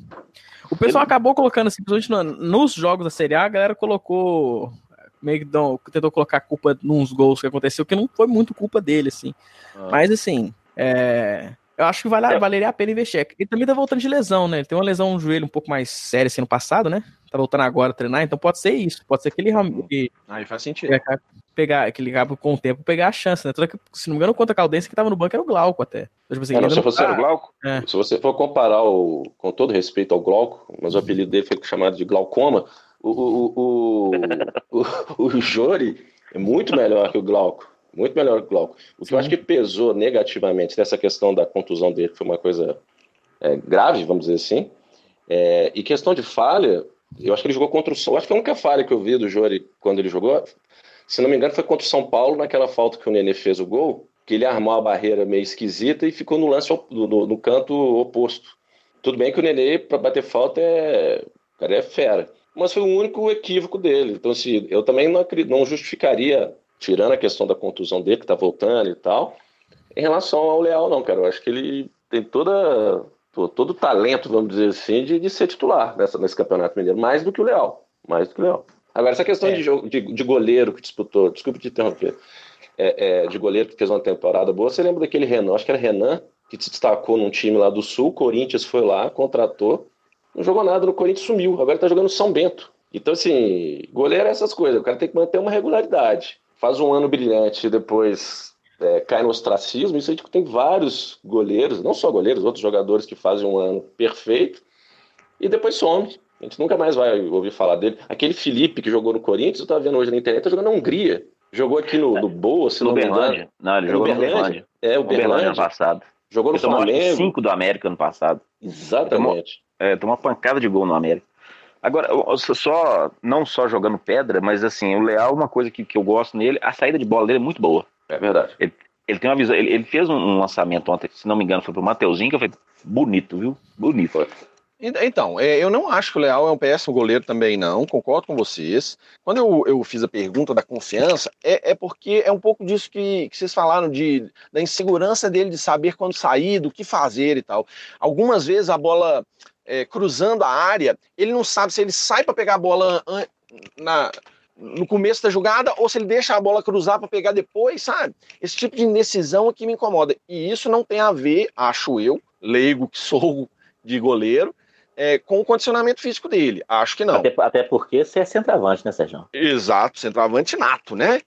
Speaker 4: O pessoal ele... acabou colocando, simplesmente no, nos jogos da Série A, a galera colocou, meio que não, tentou colocar culpa nos gols que aconteceu, que não foi muito culpa dele, assim. Ah. Mas, assim, é... eu acho que vale, valeria a pena investir. Ele também tá voltando de lesão, né? Ele tem uma lesão no joelho um pouco mais séria assim no passado, né? Tá voltando agora a treinar, então pode ser isso. Pode ser que ele realmente.
Speaker 1: Aí faz sentido.
Speaker 4: Pegar, que ele acaba com o tempo pegar a chance, né? Que, se não me engano, contra a Caldense que tava no banco era o Glauco até.
Speaker 2: Então, tipo assim, é, não, se fosse tá... o Glauco, é. Se você for comparar, o, com todo respeito ao Glauco, mas o apelido dele foi chamado de Glaucoma, o, o, o, o, o, o Jori é muito melhor que o Glauco. Muito melhor que o Glauco. O que Sim. eu acho que pesou negativamente nessa questão da contusão dele, que foi uma coisa é, grave, vamos dizer assim, é, e questão de falha, eu acho que ele jogou contra o São Paulo. Acho que a única falha que eu vi do Jori quando ele jogou, se não me engano, foi contra o São Paulo, naquela falta que o Nenê fez o gol, que ele armou a barreira meio esquisita e ficou no lance no, no canto oposto. Tudo bem que o Nenê, para bater falta, é, o cara é fera. Mas foi o único equívoco dele. Então, assim, eu também não, não justificaria, tirando a questão da contusão dele, que tá voltando e tal, em relação ao Leal, não, cara. Eu acho que ele tem toda, todo o talento, vamos dizer assim, de, de ser titular nessa, nesse Campeonato Mineiro, mais do que o Leal. Mais do que o Leal. Agora, essa questão é. de, jogo, de, de goleiro que disputou, desculpe te interromper, é, é, de goleiro que fez uma temporada boa, você lembra daquele Renan, acho que era Renan, que se destacou num time lá do Sul, o Corinthians foi lá, contratou, não jogou nada no Corinthians, sumiu, agora tá jogando no São Bento. Então, assim, goleiro é essas coisas, o cara tem que manter uma regularidade. Faz um ano brilhante e depois é, cai no ostracismo. Isso aí tipo, tem vários goleiros, não só goleiros, outros jogadores que fazem um ano perfeito e depois some. A gente nunca mais vai ouvir falar dele. Aquele Felipe que jogou no Corinthians, eu estava vendo hoje na internet, tá jogando na Hungria. Jogou aqui no, no Boa, se
Speaker 3: no
Speaker 1: não me
Speaker 3: Berlândia. Não, ele jogou no Berlândia.
Speaker 1: É, o Berlândia ano
Speaker 3: passado.
Speaker 1: Jogou no
Speaker 3: ele
Speaker 1: Flamengo.
Speaker 3: cinco do América ano passado.
Speaker 1: Exatamente.
Speaker 3: Tomou, é, tomou uma pancada de gol no América. Agora, só, não só jogando pedra, mas assim, o Leal, uma coisa que, que eu gosto nele, a saída de bola dele é muito boa.
Speaker 1: É verdade.
Speaker 3: Ele, ele tem uma visão, ele, ele fez um, um lançamento ontem, se não me engano, foi pro Mateuzinho, que eu falei, bonito, viu? Bonito. Foi.
Speaker 1: Então, eu não acho que o Leal é um péssimo goleiro também, não, concordo com vocês. Quando eu, eu fiz a pergunta da confiança, é, é porque é um pouco disso que, que vocês falaram, de, da insegurança dele de saber quando sair, do que fazer e tal. Algumas vezes a bola é, cruzando a área, ele não sabe se ele sai para pegar a bola na, no começo da jogada ou se ele deixa a bola cruzar para pegar depois, sabe? Esse tipo de indecisão é que me incomoda. E isso não tem a ver, acho eu, leigo que sou de goleiro, É, com o condicionamento físico dele. Acho que não.
Speaker 3: Até, até porque você é centroavante, né, Sérgio?
Speaker 1: Exato, centroavante nato, né?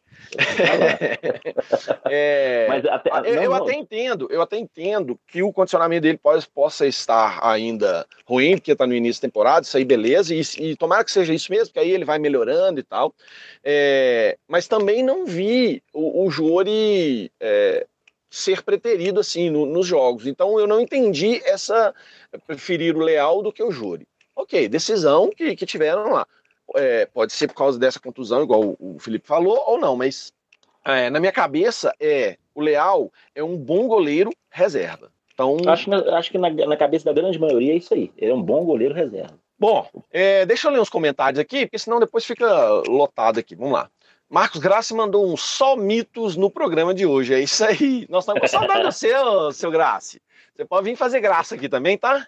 Speaker 1: é, Mas até, eu, não, eu não. até entendo, eu até entendo que o condicionamento dele pode, possa estar ainda ruim, porque está no início da temporada, isso aí beleza, e, e tomara que seja isso mesmo, porque aí ele vai melhorando e tal. É, mas também não vi o, o Jori é, ser preterido assim no, nos jogos. Então eu não entendi essa preferir o Leal do que o Jori. Ok, decisão que, que tiveram lá. É, pode ser por causa dessa contusão, igual o, o Felipe falou, ou não, mas é, na minha cabeça é o Leal é um bom goleiro reserva. Então
Speaker 3: acho, acho que na, na cabeça da grande maioria é isso aí. Ele é um bom goleiro reserva.
Speaker 1: Bom, é, deixa eu ler uns comentários aqui, porque senão depois fica lotado aqui. Vamos lá. Marcos Graça mandou um só mitos no programa de hoje. É isso aí. Nós estamos com saudade do seu, seu Graça. Você pode vir fazer graça aqui também, tá?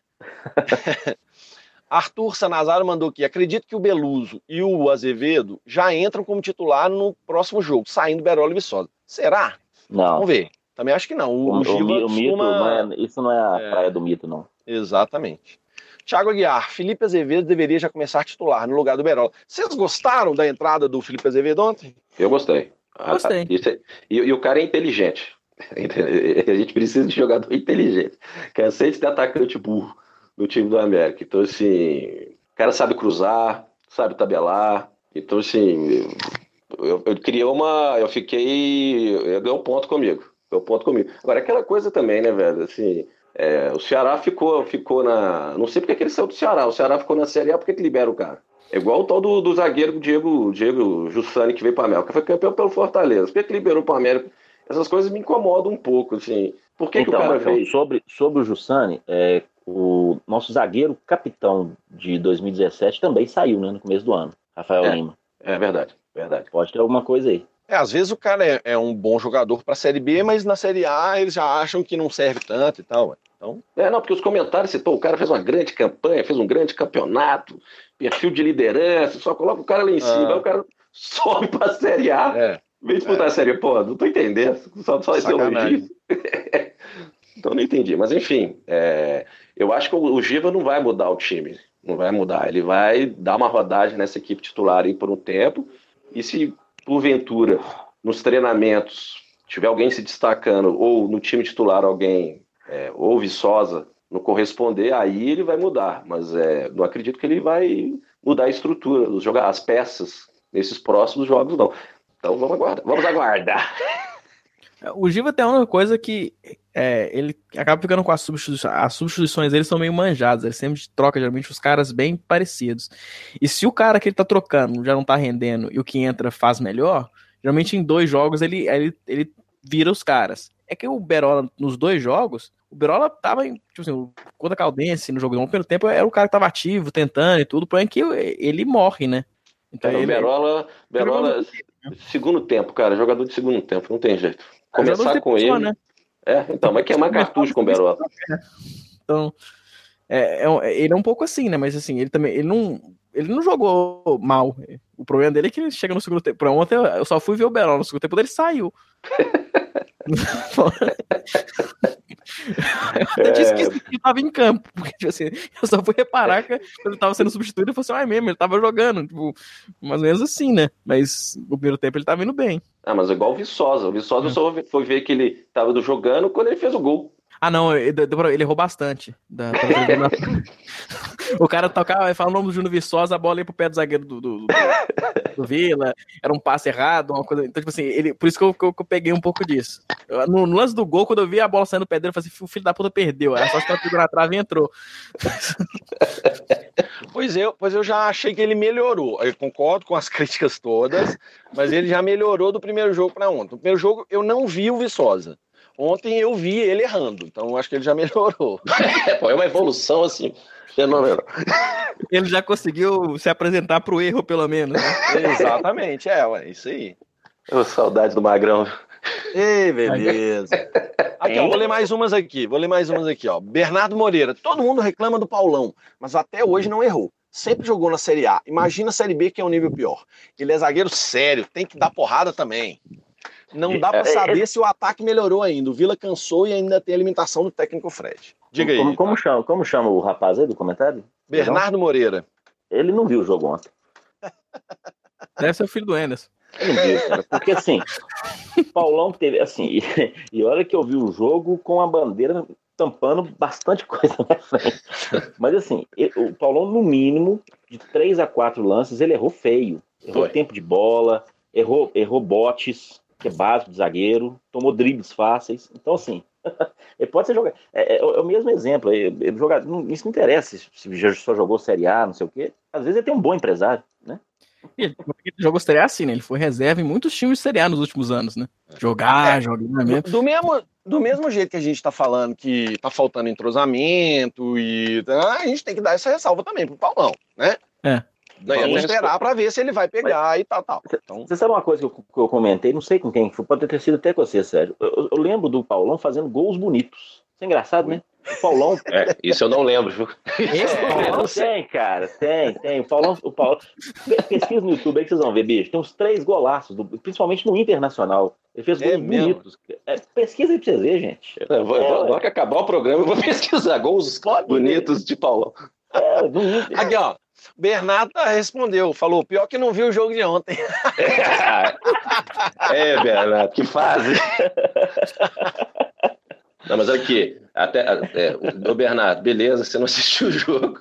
Speaker 1: Arthur Sanazaro mandou aqui. Acredito que o Beluso e o Azevedo já entram como titular no próximo jogo, saindo Berola e Viçosa. Será?
Speaker 3: Não.
Speaker 1: Vamos ver. Também acho que não. O,
Speaker 3: O,
Speaker 1: o,
Speaker 3: o,
Speaker 1: Giva
Speaker 3: o
Speaker 1: costuma...
Speaker 3: mito, não é, isso não é a
Speaker 1: É.
Speaker 3: praia do mito, não.
Speaker 1: Exatamente. Thiago Aguiar, Felipe Azevedo deveria já começar titular no lugar do Berola. Vocês gostaram da entrada do Felipe Azevedo ontem?
Speaker 2: Eu gostei.
Speaker 4: Gostei.
Speaker 2: Ah, isso é- e, e o cara é inteligente. A gente precisa de jogador inteligente. Cansei de ter atacante burro no time do América. Então, assim, o cara sabe cruzar, sabe tabelar. Então, assim, eu, eu criei uma. Eu fiquei. Eu ganhei um ponto comigo. Deu um ponto comigo. Agora, aquela coisa também, né, velho? Assim, é, o Ceará ficou, ficou na. Não sei porque que ele saiu do Ceará. O Ceará ficou na Série A, por que que libera o cara? É igual o tal do, do zagueiro Diego, Diego Jussani que veio para América. Foi campeão pelo Fortaleza. Por que que liberou para América? Essas coisas me incomodam um pouco, assim. Por que,
Speaker 3: Então,
Speaker 2: que o cara
Speaker 3: Marcão,
Speaker 2: veio?
Speaker 3: sobre, sobre o Jussani, é, o nosso zagueiro capitão de dois mil e dezessete também saiu, né, no começo do ano, Rafael
Speaker 2: É.
Speaker 3: Lima.
Speaker 2: É verdade, verdade.
Speaker 3: Pode ter alguma coisa aí.
Speaker 1: É, às vezes o cara é, é um bom jogador para a Série B, mas na Série A eles já acham que não serve tanto e tal. Ué. Então,
Speaker 2: É, não, porque os comentários citou, o cara fez uma grande campanha, fez um grande campeonato, perfil de liderança, só coloca o cara lá em cima,
Speaker 1: Ah.
Speaker 2: aí o cara sobe pra Série A,
Speaker 1: é.
Speaker 2: vem disputar a Série, pô, não tô entendendo, só, só esse
Speaker 1: Sacanagem.
Speaker 2: elogio. Então não entendi, mas enfim, é, eu acho que o, o Giva não vai mudar o time, não vai mudar, ele vai dar uma rodagem nessa equipe titular aí por um tempo, e se porventura nos treinamentos tiver alguém se destacando, ou no time titular alguém, é, ou Viçosa, não corresponder, aí ele vai mudar, mas é, não acredito que ele vai mudar a estrutura, os jogar as peças nesses próximos jogos, não. Então vamos aguardar. Vamos aguardar.
Speaker 4: O Giva tem uma coisa que é, ele acaba ficando com as substituições. As substituições dele são meio manjadas. Ele sempre troca, geralmente, os caras bem parecidos. E se o cara que ele tá trocando já não tá rendendo e o que entra faz melhor, geralmente em dois jogos ele, ele, ele vira os caras. É que o Berola, nos dois jogos, o Berola tava, em, tipo assim, contra a Caldense no jogo, no primeiro tempo, era o cara que tava ativo, tentando e tudo, porém que ele morre, né? Então
Speaker 2: É, o
Speaker 4: ele,
Speaker 2: Berola, Berola segundo tempo, cara, jogador de segundo tempo, não tem jeito. Começar com ele.
Speaker 4: Né?
Speaker 2: É, então, vai queimar cartucho com o Berola.
Speaker 4: Então, é, é, ele é um pouco assim, né? Mas assim, ele também, ele não, ele não jogou mal. O problema dele é que ele chega no segundo tempo. Pra ontem eu só fui ver o Berola no segundo tempo, ele saiu. Eu até tinha esquecido que ele tava em campo, porque tipo assim, eu só fui reparar que ele tava sendo substituído e falei assim, ah, é mesmo, ele tava jogando, tipo, mais ou menos assim, né? Mas no primeiro tempo ele tava indo bem.
Speaker 2: Ah, mas igual o Viçosa. O Viçosa hum. só foi ver que ele tava jogando quando ele fez o gol.
Speaker 4: Ah, não, ele, ele errou bastante. Da, da... O cara tocava e fala o nome do Júnior Viçosa, a bola ia pro pé do zagueiro do, do, do, do Vila, era um passe errado, uma coisa. Então, tipo assim, ele, por isso que eu, que eu, que eu peguei um pouco disso. No, no lance do gol, quando eu vi a bola saindo do pé dele, eu falei assim, o filho da puta perdeu. Aí só que ela pegou na trave e entrou.
Speaker 1: Pois eu, pois eu já achei que ele melhorou. Eu concordo com as críticas todas, mas ele já melhorou do primeiro jogo para ontem. No primeiro jogo eu não vi o Viçosa. Ontem eu vi ele errando, então eu acho que ele já melhorou.
Speaker 2: É, pô, é uma evolução assim, fenomenal.
Speaker 4: Ele já conseguiu se apresentar pro erro, pelo menos. Né?
Speaker 1: Exatamente, é, ué, isso aí.
Speaker 2: Eu, saudade do Magrão.
Speaker 1: Ei, beleza. Aqui, ó, vou ler mais umas aqui, vou ler mais umas aqui, ó. Bernardo Moreira, todo mundo reclama do Paulão, mas até hoje não errou. Sempre jogou na Série A. Imagina a Série B, que é um nível pior. Ele é zagueiro sério, tem que dar porrada também. Não dá pra saber é, é... se o ataque melhorou ainda. O Vila cansou e ainda tem a limitação do técnico Fred. Diga aí.
Speaker 3: Como, como, chama, como chama o rapaz aí do comentário?
Speaker 1: Bernardo Moreira.
Speaker 3: Ele não viu o jogo ontem.
Speaker 4: Deve ser o filho do Enes.
Speaker 3: Eu não vi, cara. Porque assim, Paulão teve, assim, e, e olha que eu vi o jogo com a bandeira tampando bastante coisa na frente. Mas assim, ele, o Paulão, no mínimo, de três a quatro lances, ele errou feio. Errou Foi. tempo de bola, errou, errou botes, que é básico de zagueiro, tomou dribles fáceis. Então, assim, ele pode ser jogador. É, é, é o mesmo exemplo. Ele, ele joga, não, isso não interessa se já só jogou Série A, não sei o quê. Às vezes ele tem um bom empresário, né?
Speaker 4: Ele jogou Série A assim, né? Ele foi reserva em muitos times de Série A nos últimos anos, né? Jogar,
Speaker 1: É,
Speaker 4: jogar
Speaker 1: do,
Speaker 4: mesmo.
Speaker 1: do mesmo. Do mesmo jeito que a gente tá falando que tá faltando entrosamento e ah, a gente tem que dar essa ressalva também pro Paulão, né?
Speaker 4: É.
Speaker 2: Não, e
Speaker 1: Vamos
Speaker 2: até
Speaker 1: esperar
Speaker 2: respe-
Speaker 1: pra ver se ele vai pegar e tal, tal. Então,
Speaker 3: Você sabe uma coisa que eu, que eu comentei? Não sei com quem, foi, pode ter sido até com você, Sérgio. Eu, eu- eu lembro do Paulão fazendo gols bonitos. Isso é engraçado, né? O Paulão.
Speaker 2: É, isso eu não lembro, viu?
Speaker 4: Esse
Speaker 3: É,
Speaker 4: Paulão,
Speaker 3: não tem, cara. Tem, tem. O Paulão, o Paulão. Pesquisa no YouTube aí que vocês vão ver, bicho. Tem uns três golaços, do- principalmente no Internacional. Ele fez
Speaker 1: É
Speaker 3: gols
Speaker 1: mesmo?
Speaker 3: bonitos. É, pesquisa aí pra vocês verem, gente.
Speaker 2: Eu vou, eu vou- agora que acabar o programa, eu vou pesquisar gols
Speaker 3: Pode
Speaker 2: bonitos de Paulão.
Speaker 3: É, no Inter.
Speaker 1: aqui, ó. Bernardo respondeu, falou, pior que não viu o jogo de ontem.
Speaker 2: É, Bernardo, que fase. Não, mas aqui, até, é, o Bernardo, beleza, você não assistiu o jogo.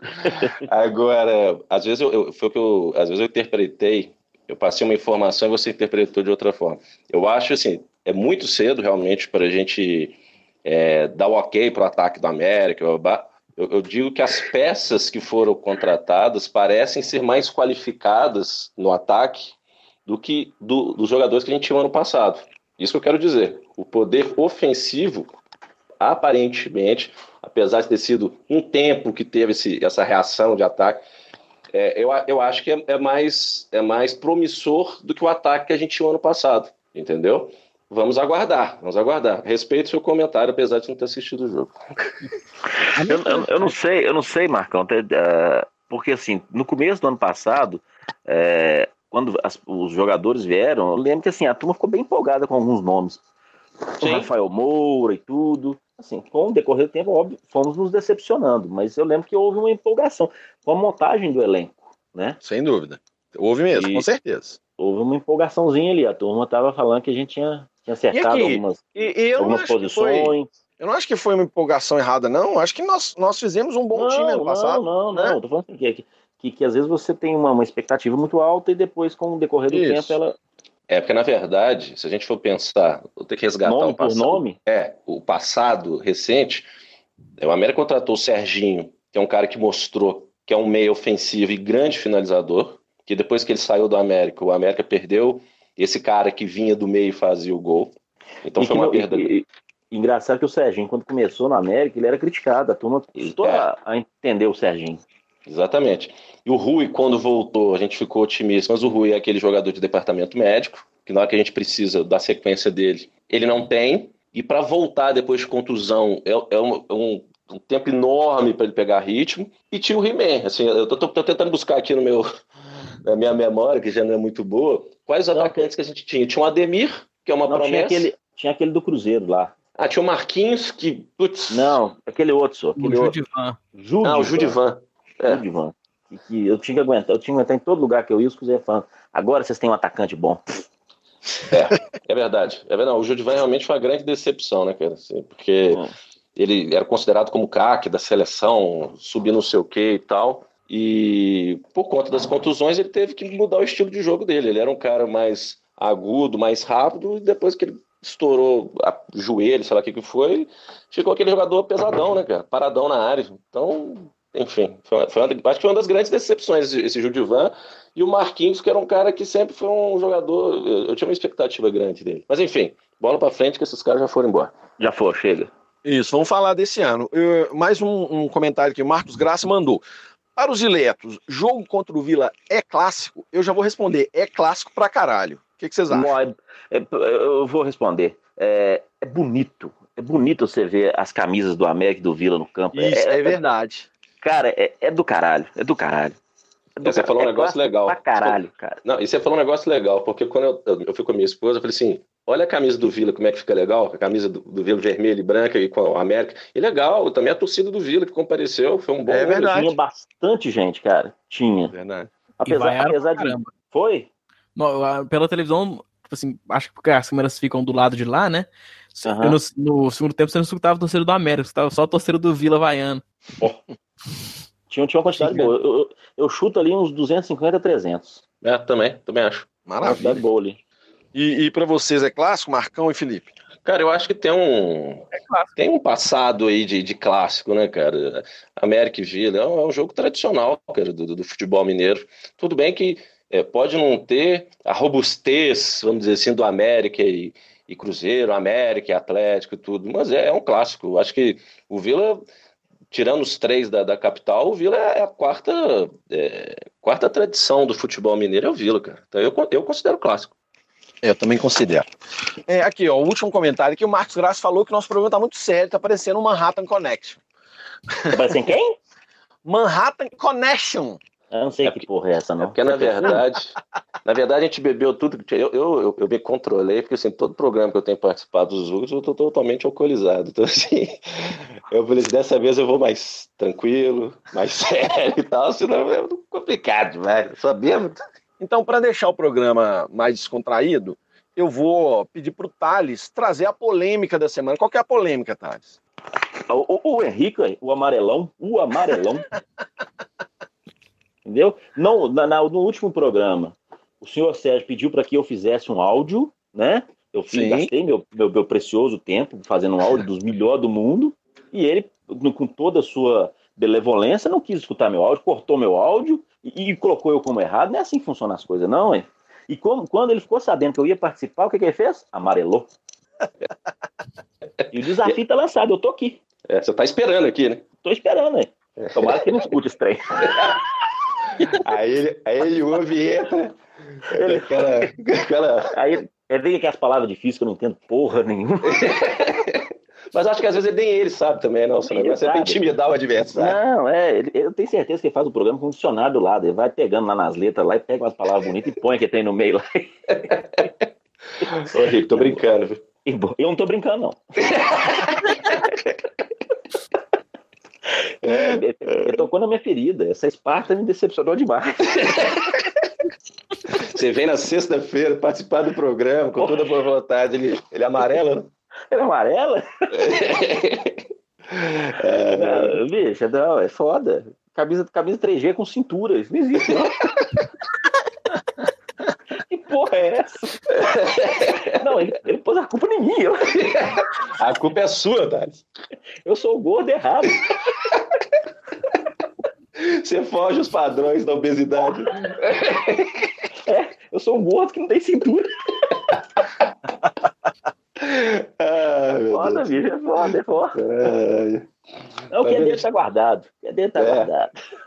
Speaker 2: Agora, às vezes eu, eu, foi o que eu, às vezes eu interpretei, eu passei uma informação e você interpretou de outra forma. Eu acho assim, é muito cedo realmente para a gente é, dar o ok para o ataque do América. Eu, eu digo que as peças que foram contratadas parecem ser mais qualificadas no ataque do que do, dos jogadores que a gente tinha no ano passado. Isso que eu quero dizer. O poder ofensivo, aparentemente, apesar de ter sido um tempo que teve esse, essa reação de ataque, é, eu, eu acho que é, é, mais, é mais promissor do que o ataque que a gente tinha no ano passado, entendeu? Vamos aguardar, vamos aguardar. Respeito o seu comentário, apesar de não ter assistido o jogo.
Speaker 3: Eu, eu, eu não sei, eu não sei, Marcão, até, uh, porque assim, no começo do ano passado, é, quando as, os jogadores vieram, eu lembro que assim, a turma ficou bem empolgada com alguns nomes. O Rafael Moura e tudo. Assim, com o decorrer do tempo, óbvio, fomos nos decepcionando, mas eu lembro que houve uma empolgação com a montagem do elenco, né?
Speaker 1: Sem dúvida. Houve mesmo,
Speaker 3: E
Speaker 1: com certeza.
Speaker 3: houve uma empolgaçãozinha ali. A turma estava falando que a gente tinha, tinha acertado
Speaker 1: E aqui?
Speaker 3: algumas,
Speaker 1: E, e eu não
Speaker 3: algumas
Speaker 1: acho que foi,
Speaker 3: posições.
Speaker 1: eu não acho que foi uma empolgação errada, não. Acho que nós, nós fizemos um bom
Speaker 3: Não,
Speaker 1: time ano
Speaker 3: não,
Speaker 1: passado.
Speaker 3: não,
Speaker 1: né?
Speaker 3: não. Tô falando assim, que, que, que, que às vezes você tem uma, uma expectativa muito alta e depois, com o decorrer do
Speaker 1: Isso.
Speaker 3: tempo, ela.
Speaker 2: É, porque na verdade, se a gente for pensar, vou ter que resgatar
Speaker 3: Nome
Speaker 2: o
Speaker 3: por
Speaker 2: passado.
Speaker 3: nome?
Speaker 2: É, o passado recente, o América contratou o Serginho, que é um cara que mostrou que é um meio ofensivo e grande finalizador, que depois que ele saiu do América, o América perdeu esse cara que vinha do meio e fazia o gol. Então
Speaker 3: E
Speaker 2: foi
Speaker 3: que
Speaker 2: uma
Speaker 3: não-
Speaker 2: perda.
Speaker 3: e- e- engraçado que o Serginho, quando começou no América, ele era criticado. A turma custou
Speaker 2: É.
Speaker 3: a, a entender o Serginho.
Speaker 2: Exatamente. E o Rui, quando voltou, a gente ficou otimista, mas o Rui é aquele jogador de departamento médico, que na hora que a gente precisa da sequência dele, ele não tem. E para voltar depois de contusão, é, é um, é um- um tempo enorme para ele pegar ritmo. E tinha o He-Man. Assim, eu tô, tô- tô tentando buscar aqui no meu, na minha memória, que já não é muito boa, quais os
Speaker 3: Não,
Speaker 2: atacantes que a gente tinha. Tinha o Ademir, que é uma
Speaker 3: Não, tinha
Speaker 2: promessa.
Speaker 3: aquele, tinha aquele do Cruzeiro lá.
Speaker 2: Ah, tinha o Marquinhos, que. Putz.
Speaker 3: Não, aquele outro só.
Speaker 4: O
Speaker 3: Aquele outro.
Speaker 4: Judivan.
Speaker 3: Judivan.
Speaker 2: Ah, o Judivan. É.
Speaker 3: Judivan. Que, que eu tinha que aguentar. Eu tinha que aguentar em todo lugar que eu ia, os Cruzeiro falando. Agora vocês têm um atacante bom.
Speaker 2: É, é verdade. É verdade. O Judivan realmente foi uma grande decepção, né, cara? Assim, porque
Speaker 3: É.
Speaker 2: ele era considerado como craque da seleção, subir não sei o que e tal. E por conta das contusões, ele teve que mudar o estilo de jogo dele. Ele era um cara mais agudo, mais rápido, e depois que ele estourou a joelho, sei lá o que que foi, ficou aquele jogador pesadão, né, cara? Paradão na área. Então, enfim, foi, foi uma, acho que foi uma das grandes decepções esse, esse Judivan. E o Marquinhos, que era um cara que sempre foi um jogador. Eu, eu tinha uma expectativa grande dele. Mas enfim, bola pra frente que esses caras já foram embora.
Speaker 3: Já foi, chega.
Speaker 1: Isso, vamos falar desse ano. Eu- mais um, um comentário que o Marcos Graça mandou. Para os iletos, jogo contra o Vila é clássico? Eu já vou responder, é clássico pra caralho. O que, que vocês acham?
Speaker 3: Não, é- é- eu vou responder. É, é bonito. É bonito você ver as camisas do América e do Vila no campo.
Speaker 1: Isso, é, verdade.
Speaker 3: Cara, é, é do caralho. É do caralho. É do
Speaker 2: Você
Speaker 3: caralho.
Speaker 2: falou um
Speaker 3: É
Speaker 2: negócio
Speaker 3: clássico
Speaker 2: legal.
Speaker 3: Pra caralho, cara.
Speaker 2: Não, e você falou um negócio legal, porque quando eu, eu, eu fui com a minha esposa, eu falei assim: olha a camisa do Vila, como é que fica legal, a camisa do, do Vila vermelha e branca e com a América. E legal, também a torcida do Vila que compareceu, foi um bom.
Speaker 1: É
Speaker 2: número.
Speaker 1: verdade.
Speaker 3: Tinha bastante gente, cara. Tinha.
Speaker 1: Verdade.
Speaker 4: E
Speaker 3: Apesar,
Speaker 4: vaiaram
Speaker 3: apesar
Speaker 4: pra
Speaker 3: de.
Speaker 4: caramba.
Speaker 3: Foi?
Speaker 4: No- a- Pela televisão, tipo assim, acho que porque as câmeras ficam do lado de lá, né?
Speaker 3: Aham.
Speaker 4: Eu No, no segundo tempo você não escutava o torcedor do América, você escutava só o torcedor do Vila vaiano.
Speaker 3: Tinha, tinha uma quantidade
Speaker 4: Sim,
Speaker 3: boa. Eu, eu, eu chuto ali uns duzentos e cinquenta, trezentos.
Speaker 2: É, também, também acho.
Speaker 3: Uma quantidade
Speaker 1: Maravilha.
Speaker 3: boa ali.
Speaker 1: E, e para vocês é clássico, Marcão e Felipe?
Speaker 2: Cara, eu acho que tem um.
Speaker 4: clássico.
Speaker 2: Tem um passado aí de, de clássico, né, cara? América e Vila é um, é um jogo tradicional, cara, do, do futebol mineiro. Tudo bem que é, pode não ter a robustez, vamos dizer assim, do América e, e Cruzeiro, América e Atlético e tudo, mas é, é um clássico. Eu acho que o Vila, tirando os três da, da capital, o Vila é a quarta, é, quarta tradição do futebol mineiro, é o Vila, cara. Então eu, eu considero clássico.
Speaker 1: Eu também considero. É, aqui, ó, o último comentário que o Marcos Graça falou que o nosso programa tá muito sério, tá parecendo um Manhattan Connection.
Speaker 3: Tá parecendo quem?
Speaker 1: Manhattan Connection.
Speaker 3: Eu não sei
Speaker 2: É
Speaker 3: que
Speaker 2: porque,
Speaker 3: porra é essa, não.
Speaker 2: é porque, na verdade, na verdade, a gente bebeu tudo. Eu, eu, eu, eu me controlei, porque assim, todo programa que eu tenho participado dos outros, eu tô totalmente alcoolizado. Então, assim, eu falei, dessa vez eu vou mais tranquilo, mais sério e tal, senão é complicado demais. Eu só bebo.
Speaker 1: Então, para deixar o programa mais descontraído, eu vou pedir pro Thales trazer a polêmica da semana. Qual que é a polêmica, Thales?
Speaker 3: O, o, o Henrique, o amarelão, o amarelão. Entendeu? Não, na, na, no último programa, o senhor Sérgio pediu para que eu fizesse um áudio, né? Eu fiz, gastei meu, meu, meu precioso tempo fazendo um áudio dos melhores do mundo, e ele, com toda a sua benevolência, não quis escutar meu áudio, cortou meu áudio e, e colocou eu como errado. Não é assim que funcionam as coisas, não, hein? E como, quando ele ficou sabendo que eu ia participar, o que, que ele fez? Amarelou. E o desafio tá lançado, eu tô aqui.
Speaker 2: É, você tá esperando aqui, né?
Speaker 3: Tô esperando, hein? Tomara que ele não escute esse trem.
Speaker 2: Aí ele, aí ele ouve e entra.
Speaker 3: Ele,
Speaker 2: aquela, aquela...
Speaker 3: Aí ele vem aquelas palavras difíceis que eu não entendo porra nenhuma.
Speaker 2: Mas acho que às vezes nem ele sabe também, não. O negócio é pra intimidar o adversário.
Speaker 3: Não, é, ele, eu tenho certeza que ele faz o programa com um dicionário do lado. Ele vai pegando lá nas letras lá e pega umas palavras bonitas e põe que tem no meio lá.
Speaker 2: Ô, Rico, tô brincando, viu?
Speaker 3: Eu não tô brincando, não. É, ele tocou na minha ferida. Essa Esparta me decepcionou demais.
Speaker 2: Você vem na sexta-feira participar do programa com toda a boa vontade. Ele, ele amarela, né?
Speaker 3: Ele é amarela? É, não, bicho, não, é foda. Camisa, camisa três G com cintura. Isso não existe, não. Que porra é essa? Não, ele, ele pôs a culpa em mim. Eu...
Speaker 2: A culpa é sua, Thales.
Speaker 3: Eu sou o gordo errado.
Speaker 2: Você foge os padrões da obesidade.
Speaker 3: É, eu sou um gordo que não tem cintura.
Speaker 2: Ah,
Speaker 3: foda, bicho, é foda, é foda.
Speaker 2: É,
Speaker 3: não, o que é dele tá guardado. O que é dele tá é. guardado.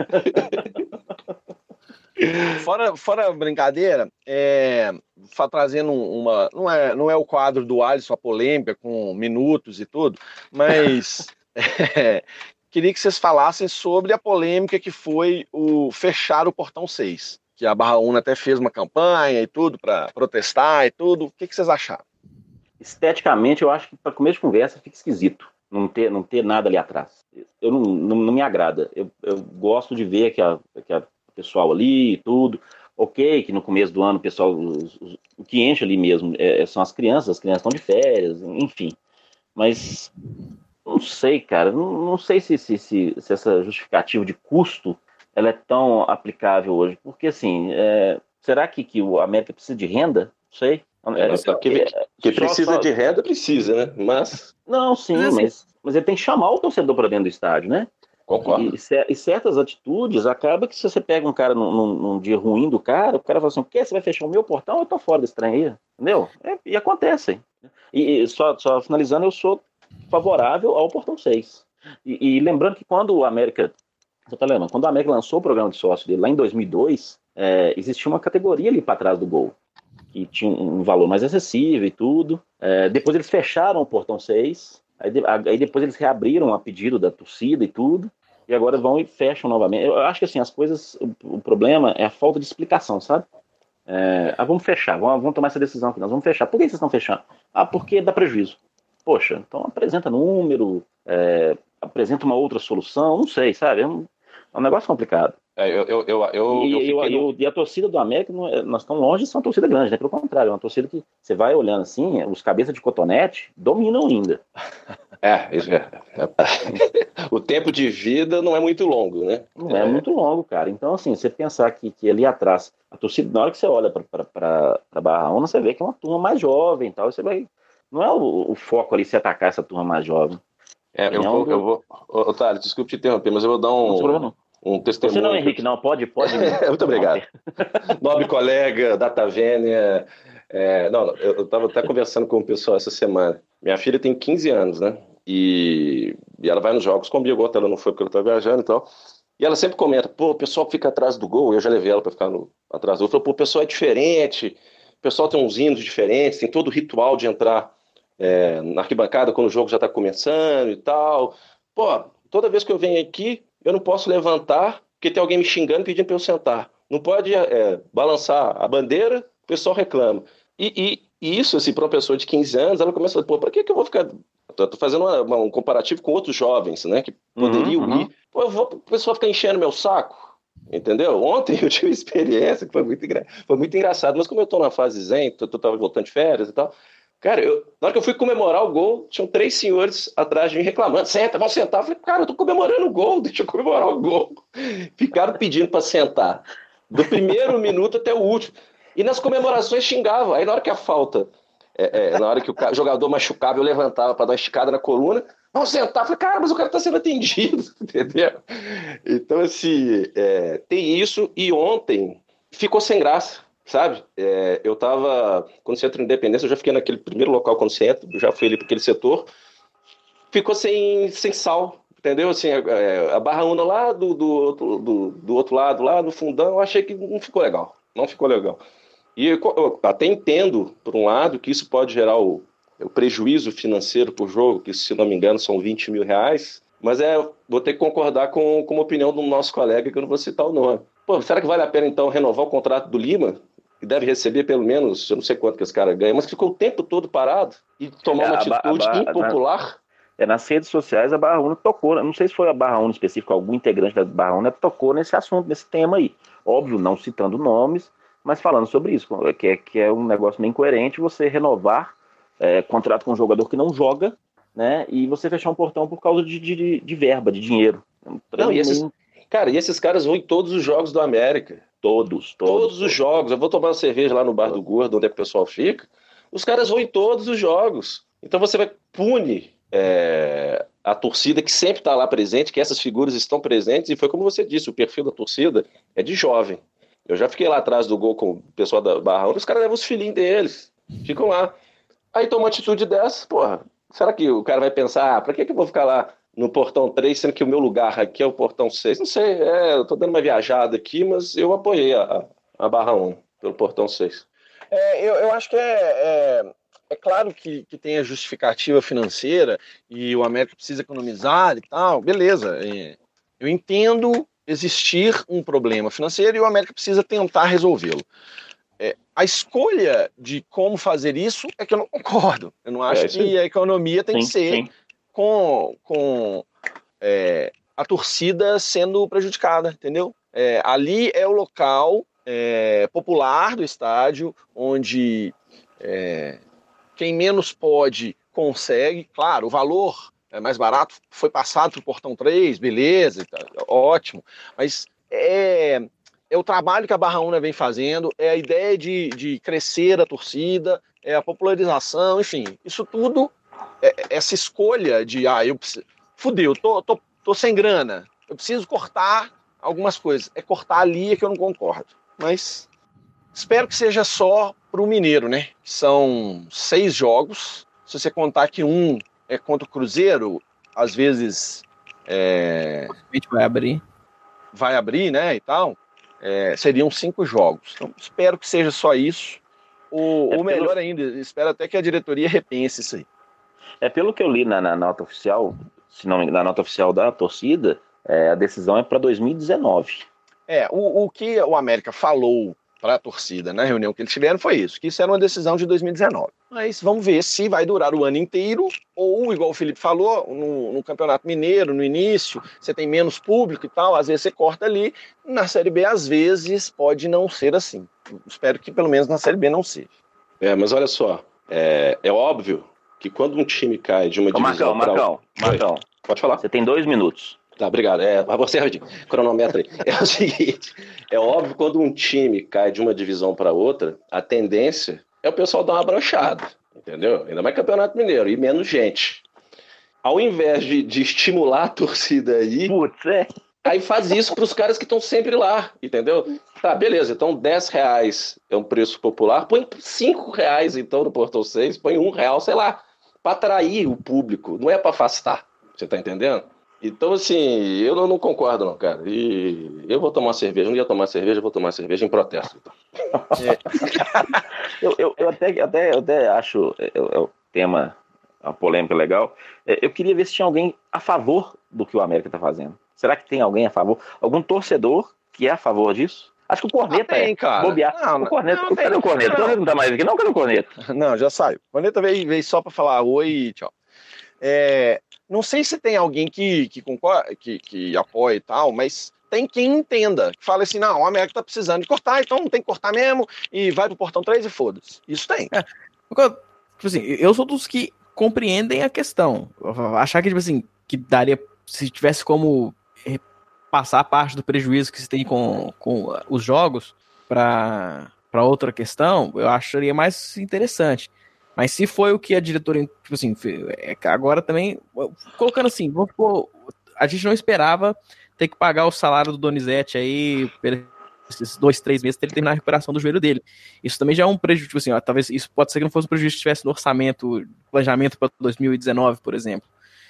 Speaker 1: Fora, fora brincadeira, é, trazendo uma. Não é, não é o quadro do Alisson, a polêmica, com minutos e tudo, mas é, queria que vocês falassem sobre a polêmica que foi o fechar o Portão seis. Que a Barra Una até fez uma campanha e tudo para protestar e tudo. O que, que vocês acharam?
Speaker 3: Esteticamente, eu acho que para começo de conversa fica esquisito não ter, não ter nada ali atrás. Eu não, não, não me agrada. Eu, eu gosto de ver que a, que a pessoal ali e tudo. Ok, que no começo do ano o pessoal, os, os, o que enche ali mesmo é, são as crianças, as crianças estão de férias, enfim. Mas não sei, cara, não, não sei se, se, se, se essa justificativa de custo ela é tão aplicável hoje. Porque assim, é, será que, que o América precisa de renda? Não sei.
Speaker 2: É, que, que precisa só... de renda, precisa, né? Mas...
Speaker 3: Não, sim, mas, mas, mas ele tem que chamar o torcedor para dentro do estádio, né?
Speaker 2: Concordo.
Speaker 3: E, e certas atitudes, acaba que se você pega um cara num, num, num dia ruim do cara, o cara fala assim, o quê? Você vai fechar o meu portão? Eu tô fora desse trem aí, entendeu? É, e acontece. E, e só, só finalizando, eu sou favorável ao Portão seis. E, e lembrando que quando o América... Você tá lembrando? Quando o América lançou o programa de sócio dele lá em dois mil e dois, é, existia uma categoria ali para trás do gol, que tinha um valor mais acessível e tudo. É, depois eles fecharam o Portão seis, aí, de, aí depois eles reabriram a pedido da torcida e tudo, e agora vão e fecham novamente. Eu acho que assim, as coisas, o, o problema é a falta de explicação, sabe? É, ah, vamos fechar, vamos, vamos tomar essa decisão aqui, nós vamos fechar. Por que vocês estão fechando? Ah, porque dá prejuízo. Poxa, então apresenta número, é, apresenta uma outra solução, não sei, sabe? É um, é um negócio complicado.
Speaker 2: É, eu, eu, eu, eu,
Speaker 3: e, eu eu, no... e a torcida do América, nós estamos longe de ser uma torcida grande, né? Pelo contrário, é uma torcida que você vai olhando assim, os cabeças de cotonete dominam ainda.
Speaker 2: É, isso é. O tempo de vida não é muito longo, né?
Speaker 3: Não é, é muito longo, cara. Então, assim, você pensar que, que ali atrás, a torcida, na hora que você olha para a Barra Una, você vê que é uma turma mais jovem e tal. Você vai. Não é o, o foco ali se atacar essa turma mais jovem.
Speaker 2: É, eu, é vou, um... eu vou. Otário, desculpe te interromper, mas eu vou dar um. um testemunho.
Speaker 3: Você não, Henrique, não, pode, pode.
Speaker 2: Muito obrigado. Nobre colega, Data Vênia. É, não, eu estava até conversando com o pessoal essa semana. Minha filha tem quinze anos, né? E, e ela vai nos jogos comigo, ontem ela não foi porque ela estava viajando e tal. E ela sempre comenta, pô, o pessoal fica atrás do gol, eu já levei ela para ficar no, atrás do gol. Eu falo, pô, o pessoal é diferente, o pessoal tem uns hinos diferentes, tem todo o ritual de entrar é, na arquibancada quando o jogo já está começando e tal. Pô, toda vez que eu venho aqui, eu não posso levantar porque tem alguém me xingando pedindo para eu sentar. Não pode é, balançar a bandeira, o pessoal reclama. E, e, e isso, assim, para uma pessoa de quinze anos, ela começa a falar, pô, para que, que eu vou ficar... Estou fazendo uma, uma, um comparativo com outros jovens, né, que poderiam uhum, ir. Uhum. Pô, eu vou, o pessoal ficar enchendo meu saco, entendeu? Ontem eu tive uma experiência que foi muito, engra... foi muito engraçado, mas como eu estou na fase zen, eu estava voltando de férias e tal, cara, eu, na hora que eu fui comemorar o gol, tinham três senhores atrás de mim reclamando, senta, vamos sentar. Eu falei, cara, eu estou comemorando o gol, deixa eu comemorar o gol. Ficaram pedindo para sentar, do primeiro minuto até o último. E nas comemorações xingavam. Aí na hora que a falta, é, é, na hora que o jogador machucava, eu levantava para dar uma esticada na coluna, vamos sentar. Eu falei, cara, mas o cara está sendo atendido, entendeu? Então, assim, é, tem isso. E ontem ficou sem graça, sabe? É, eu tava, quando você entra em Independência, eu já fiquei naquele primeiro local quando você entra, já fui ali para aquele setor, ficou sem, sem sal. Entendeu? Assim, a, a Barra Una lá do, do, do, do outro lado, lá no fundão, eu achei que não ficou legal. Não ficou legal. E eu, eu até entendo, por um lado, que isso pode gerar o, o prejuízo financeiro por jogo, que, se não me engano, são vinte mil reais. Mas é, vou ter que concordar com, com a opinião do nosso colega, que eu não vou citar o nome. Pô, será que vale a pena, então, renovar o contrato do Lima? Que deve receber pelo menos, eu não sei quanto que esse cara ganha, mas ficou o tempo todo parado e tomar é, uma atitude a, a, impopular...
Speaker 3: É, nas redes sociais a Barra Una tocou, não sei se foi a Barra Una específica, algum integrante da Barra Una tocou nesse assunto, nesse tema aí. Óbvio, não citando nomes, mas falando sobre isso, que é, que é um negócio meio incoerente você renovar é, contrato com um jogador que não joga, né, e você fechar um portão por causa de, de, de verba, de dinheiro.
Speaker 2: Não, e esses, cara, e esses caras vão em todos os jogos do América.
Speaker 3: Todos, todos.
Speaker 2: Todos os
Speaker 3: todos.
Speaker 2: jogos. Eu vou tomar uma cerveja lá no Bar do Gordo, onde é que o pessoal fica. Os caras vão em todos os jogos. Então você vai punir É, a torcida que sempre está lá presente, que essas figuras estão presentes, e foi como você disse, o perfil da torcida é de jovem. Eu já fiquei lá atrás do gol com o pessoal da Barra, os caras levam os filhinhos deles, ficam lá. Aí toma uma atitude dessa, porra, será que o cara vai pensar, ah, pra que, que eu vou ficar lá no portão três, sendo que o meu lugar aqui é o portão seis? Não sei, é, eu tô dando uma viajada aqui, mas eu apoiei a, a Barra um pelo portão seis.
Speaker 1: É, eu, eu acho que é... é... É claro que, que tem a justificativa financeira e o América precisa economizar e tal, beleza. É, eu entendo existir um problema financeiro e o América precisa tentar resolvê-lo. É, a escolha de como fazer isso é que eu não concordo. Eu não acho é, que a economia tem sim, que ser sim. com, com é, a torcida sendo prejudicada, entendeu? É, ali é o local é, popular do estádio, onde... É, quem menos pode, consegue. Claro, o valor é mais barato foi passado para o portão três, beleza, tá, ótimo. Mas é, é o trabalho que a Barra Una vem fazendo, é a ideia de, de crescer a torcida, é a popularização, enfim. Isso tudo, é, essa escolha de, ah, eu preciso, fudeu, tô, tô, tô sem grana, eu preciso cortar algumas coisas. É cortar ali é que eu não concordo. Mas espero que seja só para o Mineiro, né? São seis jogos. Se você contar que um é contra o Cruzeiro, às vezes é...
Speaker 4: vai abrir,
Speaker 1: vai abrir, né? E tal. É, seriam cinco jogos. Então, espero que seja só isso. O, é o melhor pelo... ainda, espero até que a diretoria repense isso aí.
Speaker 3: É pelo que eu li na, na nota oficial, se não na nota oficial da torcida, é, a decisão é para dois mil e dezenove.
Speaker 1: É, o, o que o América falou para a torcida na reunião que eles tiveram foi isso, que isso era uma decisão de dois mil e dezenove. Mas vamos ver se vai durar o ano inteiro ou, igual o Felipe falou, no, no Campeonato Mineiro, no início, você tem menos público e tal, às vezes você corta ali. Na Série B, às vezes, pode não ser assim. Espero que pelo menos na Série B não seja.
Speaker 2: É, mas olha só, é, é óbvio que quando um time cai de uma
Speaker 3: Ô,
Speaker 2: divisão...
Speaker 3: Marcão, Marcão,
Speaker 2: pra...
Speaker 3: Marcão.
Speaker 2: Pode falar.
Speaker 3: Você tem dois minutos.
Speaker 2: Tá, obrigado. É, você, cronometra aí. É o seguinte, é óbvio que quando um time cai de uma divisão para outra, a tendência é o pessoal dar uma brochada, entendeu? Ainda mais Campeonato Mineiro, e menos gente. Ao invés de, de estimular a torcida aí,
Speaker 3: Putz, é.
Speaker 2: Aí faz isso para os caras que estão sempre lá, entendeu? Tá, beleza, então dez reais é um preço popular, põe cinco reais então no Portão seis, põe um real, sei lá, para atrair o público, não é para afastar, você tá entendendo? Então, assim, eu não, não concordo não, cara, e eu vou tomar cerveja, um dia tomar cerveja, eu vou tomar cerveja em protesto. Então.
Speaker 3: É. eu, eu, eu, até, até, eu até acho, é, é o tema, uma polêmica legal, é, eu queria ver se tinha alguém a favor do que o América tá fazendo. Será que tem alguém a favor? Algum torcedor que é a favor disso? Acho que o Corneta ah, tem, é. Cara. Bobear. Não, o Corneta, não, cadê tem, o Corneta? O Corneta não tá mais aqui, não? Cadê o Corneta?
Speaker 1: Não, já saiu. O Corneta veio, veio só pra falar oi e tchau. É, não sei se tem alguém que, que, concorda, que, que apoia e tal, mas tem quem entenda. Que fala assim, não, o América tá precisando de cortar, então tem que cortar mesmo, e vai pro Portão três e foda-se. Isso tem. É,
Speaker 4: tipo assim, eu sou dos que compreendem a questão. Achar que, tipo assim, que daria, se tivesse como passar parte do prejuízo que se tem com, com os jogos para outra questão, eu acharia mais interessante. Mas se foi o que a diretora, tipo assim, agora também, colocando assim, vamos supor, a gente não esperava ter que pagar o salário do Donizete aí, esses dois, três meses, até ele terminar a recuperação do joelho dele. Isso também já é um prejuízo, tipo assim, ó, talvez isso pode ser que não fosse um prejuízo que estivesse no orçamento, planejamento para dois mil e dezenove, por exemplo.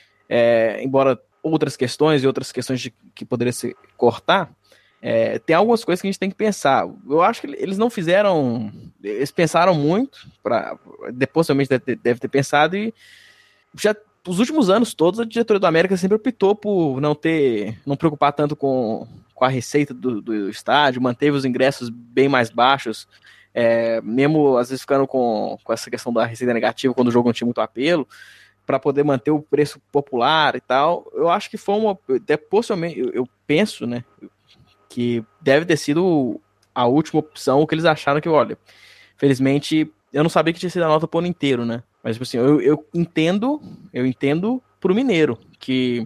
Speaker 4: É, embora outras questões e outras questões de, que poderia se cortar, é, tem algumas coisas que a gente tem que pensar. Eu acho que eles não fizeram, eles pensaram muito, pra, depois também deve, deve ter pensado, e já os últimos anos todos a diretoria do América sempre optou por não ter, não preocupar tanto com, com a receita do, do estádio, manteve os ingressos bem mais baixos, é, mesmo às vezes ficando com, com essa questão da receita negativa quando o jogo não tinha muito apelo, para poder manter o preço popular e tal. Eu acho que foi uma, até possivelmente, eu, eu penso, né, que deve ter sido a última opção, o que eles acharam que, olha, felizmente, eu não sabia que tinha sido a nota por ano inteiro, né, mas tipo assim, eu, eu entendo, eu entendo pro Mineiro, que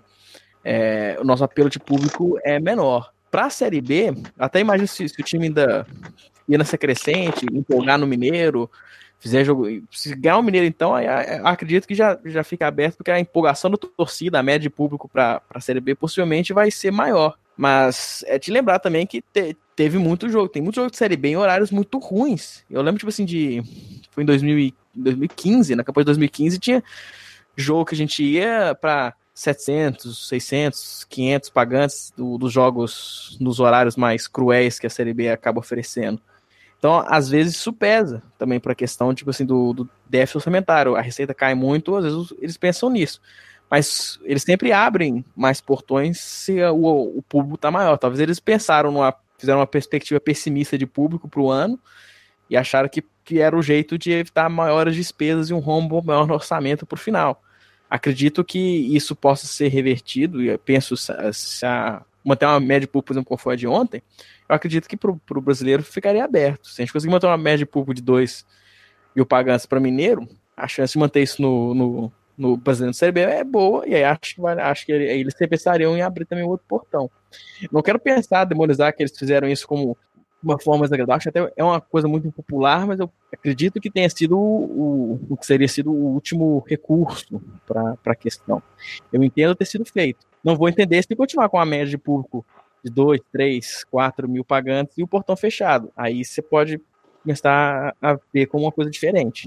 Speaker 4: é, o nosso apelo de público é menor. Pra Série B, até imagino se, se o time ainda ia nessa crescente, empolgar no Mineiro, fizer jogo, se ganhar o Mineiro, então, aí, aí, acredito que já, já fica aberto, porque a empolgação da torcida, a média de público para a Série B, possivelmente vai ser maior. Mas é te lembrar também que te, teve muito jogo, tem muito jogo de Série B em horários muito ruins. Eu lembro, tipo assim, de. Foi em dois mil e quinze, na campanha de dois mil e quinze, tinha jogo que a gente ia para setecentos, seiscentos, quinhentos pagantes do, dos jogos nos horários mais cruéis que a Série B acaba oferecendo. Então, às vezes, isso pesa também para a questão, tipo assim, do, do déficit orçamentário. A receita cai muito, às vezes eles pensam nisso. Mas eles sempre abrem mais portões se o, o público está maior. Talvez eles pensaram, numa, fizeram uma perspectiva pessimista de público para o ano e acharam que, que era o jeito de evitar maiores despesas e um rombo maior no orçamento para o final. Acredito que isso possa ser revertido, e eu penso se, se a, manter uma média de público, por exemplo, como foi a de ontem, eu acredito que para o brasileiro ficaria aberto. Se a gente conseguir manter uma média de público de dois mil pagantes para Mineiro, a chance de manter isso no, no, no brasileiro do Série B é boa, e aí acho que, vai, acho que eles pensariam em abrir também outro portão. Não quero pensar, demonizar que eles fizeram isso como uma forma desagradável, acho que até é uma coisa muito impopular, mas eu acredito que tenha sido o, o que seria sido o último recurso para a questão. Eu entendo ter sido feito. Não vou entender se continuar com a média de público de dois, três, quatro mil pagantes e o portão fechado. Aí você pode começar a ver como uma coisa diferente.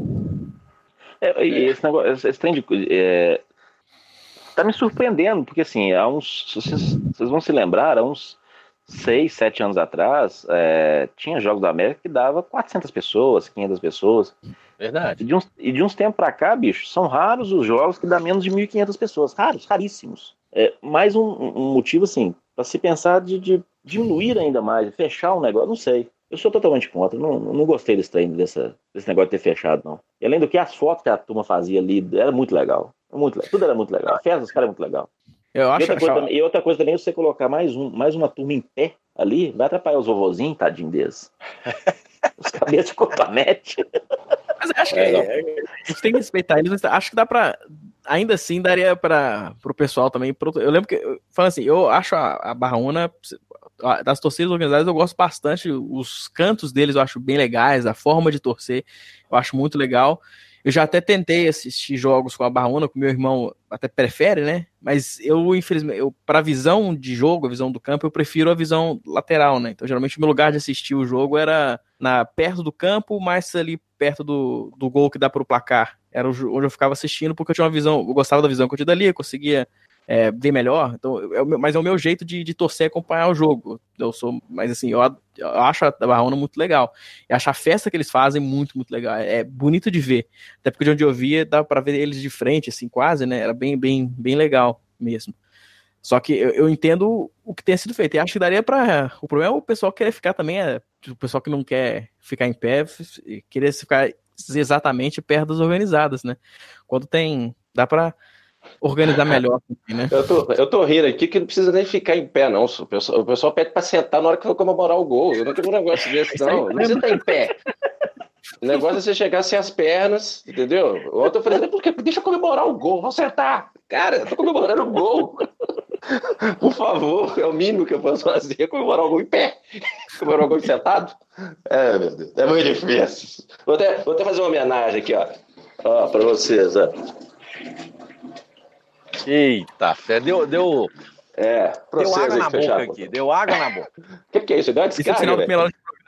Speaker 3: É, e esse negócio, esse trem de, é, tá me surpreendendo, porque assim, há uns, vocês, vocês vão se lembrar, há uns seis, sete anos atrás, é, tinha jogos da América que dava quatrocentas pessoas, quinhentas pessoas.
Speaker 2: Verdade.
Speaker 3: E de uns, e de uns tempos pra cá, bicho, são raros os jogos que dá menos de mil e quinhentas pessoas. Raros, raríssimos. É, mais um, um motivo, assim, para se pensar de, de diminuir ainda mais, de fechar um negócio, não sei. Eu sou totalmente contra, não, não gostei desse treino, dessa, desse negócio de ter fechado, não. E além do que, as fotos que a turma fazia ali, era muito legal. Muito legal. Tudo era muito legal. A festa dos caras é muito legal.
Speaker 4: Eu acho,
Speaker 3: e, outra
Speaker 4: achava...
Speaker 3: coisa, e outra coisa também, você colocar mais, um, mais uma turma em pé ali, vai atrapalhar os vovozinhos, tadinho deles. Os cabeças de cotonete.
Speaker 4: Mas acho que é, é, a gente tem que respeitar eles. Acho que dá pra. Ainda assim, daria para o pessoal também. Pro, eu lembro que, falando assim, eu acho a, a Barraúna, das torcidas organizadas, eu gosto bastante. Os cantos deles eu acho bem legais, a forma de torcer eu acho muito legal. Eu já até tentei assistir jogos com a Barrona, que o meu irmão até prefere, né? Mas eu, infelizmente, eu, para a visão de jogo, a visão do campo, eu prefiro a visão lateral, né? Então, geralmente, o meu lugar de assistir o jogo era na, perto do campo, mais ali perto do, do gol que dá para o placar. Era onde eu ficava assistindo, porque eu tinha uma visão, eu gostava da visão que eu tinha dali, eu conseguia é, ver melhor. Então, é, mas é o meu jeito de, de torcer e acompanhar o jogo. Eu sou, mas assim, eu, eu acho a Barrona muito legal. Eu acho a festa que eles fazem muito, muito legal. É, é bonito de ver. Até porque de onde eu via, dava para ver eles de frente, assim, quase, né? Era bem, bem, bem legal mesmo. Só que eu, eu entendo o que tem sido feito. E acho que daria para. O problema é o pessoal querer ficar também, é, o pessoal que não quer ficar em pé, querer ficar exatamente perto das organizadas, né? Quando tem. Dá para organizar melhor, né?
Speaker 2: Eu tô, eu tô rindo aqui que não precisa nem ficar em pé, não. O pessoal, o pessoal pede para sentar na hora que for comemorar o gol. Eu não tenho um negócio desse, não. Não precisa estar em pé. O negócio é você chegar sem as pernas, entendeu? Ontem eu falei, por quê? Deixa eu comemorar o gol, vou sentar. Cara, eu tô comemorando o gol. Por favor, é o mínimo que eu posso fazer, comemorar o gol em pé. Comemorar o gol sentado. É, meu Deus, é muito difícil. Vou até, vou até fazer uma homenagem aqui, ó. Ó, pra vocês, ó.
Speaker 1: Eita, fé, deu, deu,
Speaker 2: é,
Speaker 1: deu água na boca aqui, deu água na boca.
Speaker 2: O que, que é isso? Deu uma descarga, velho.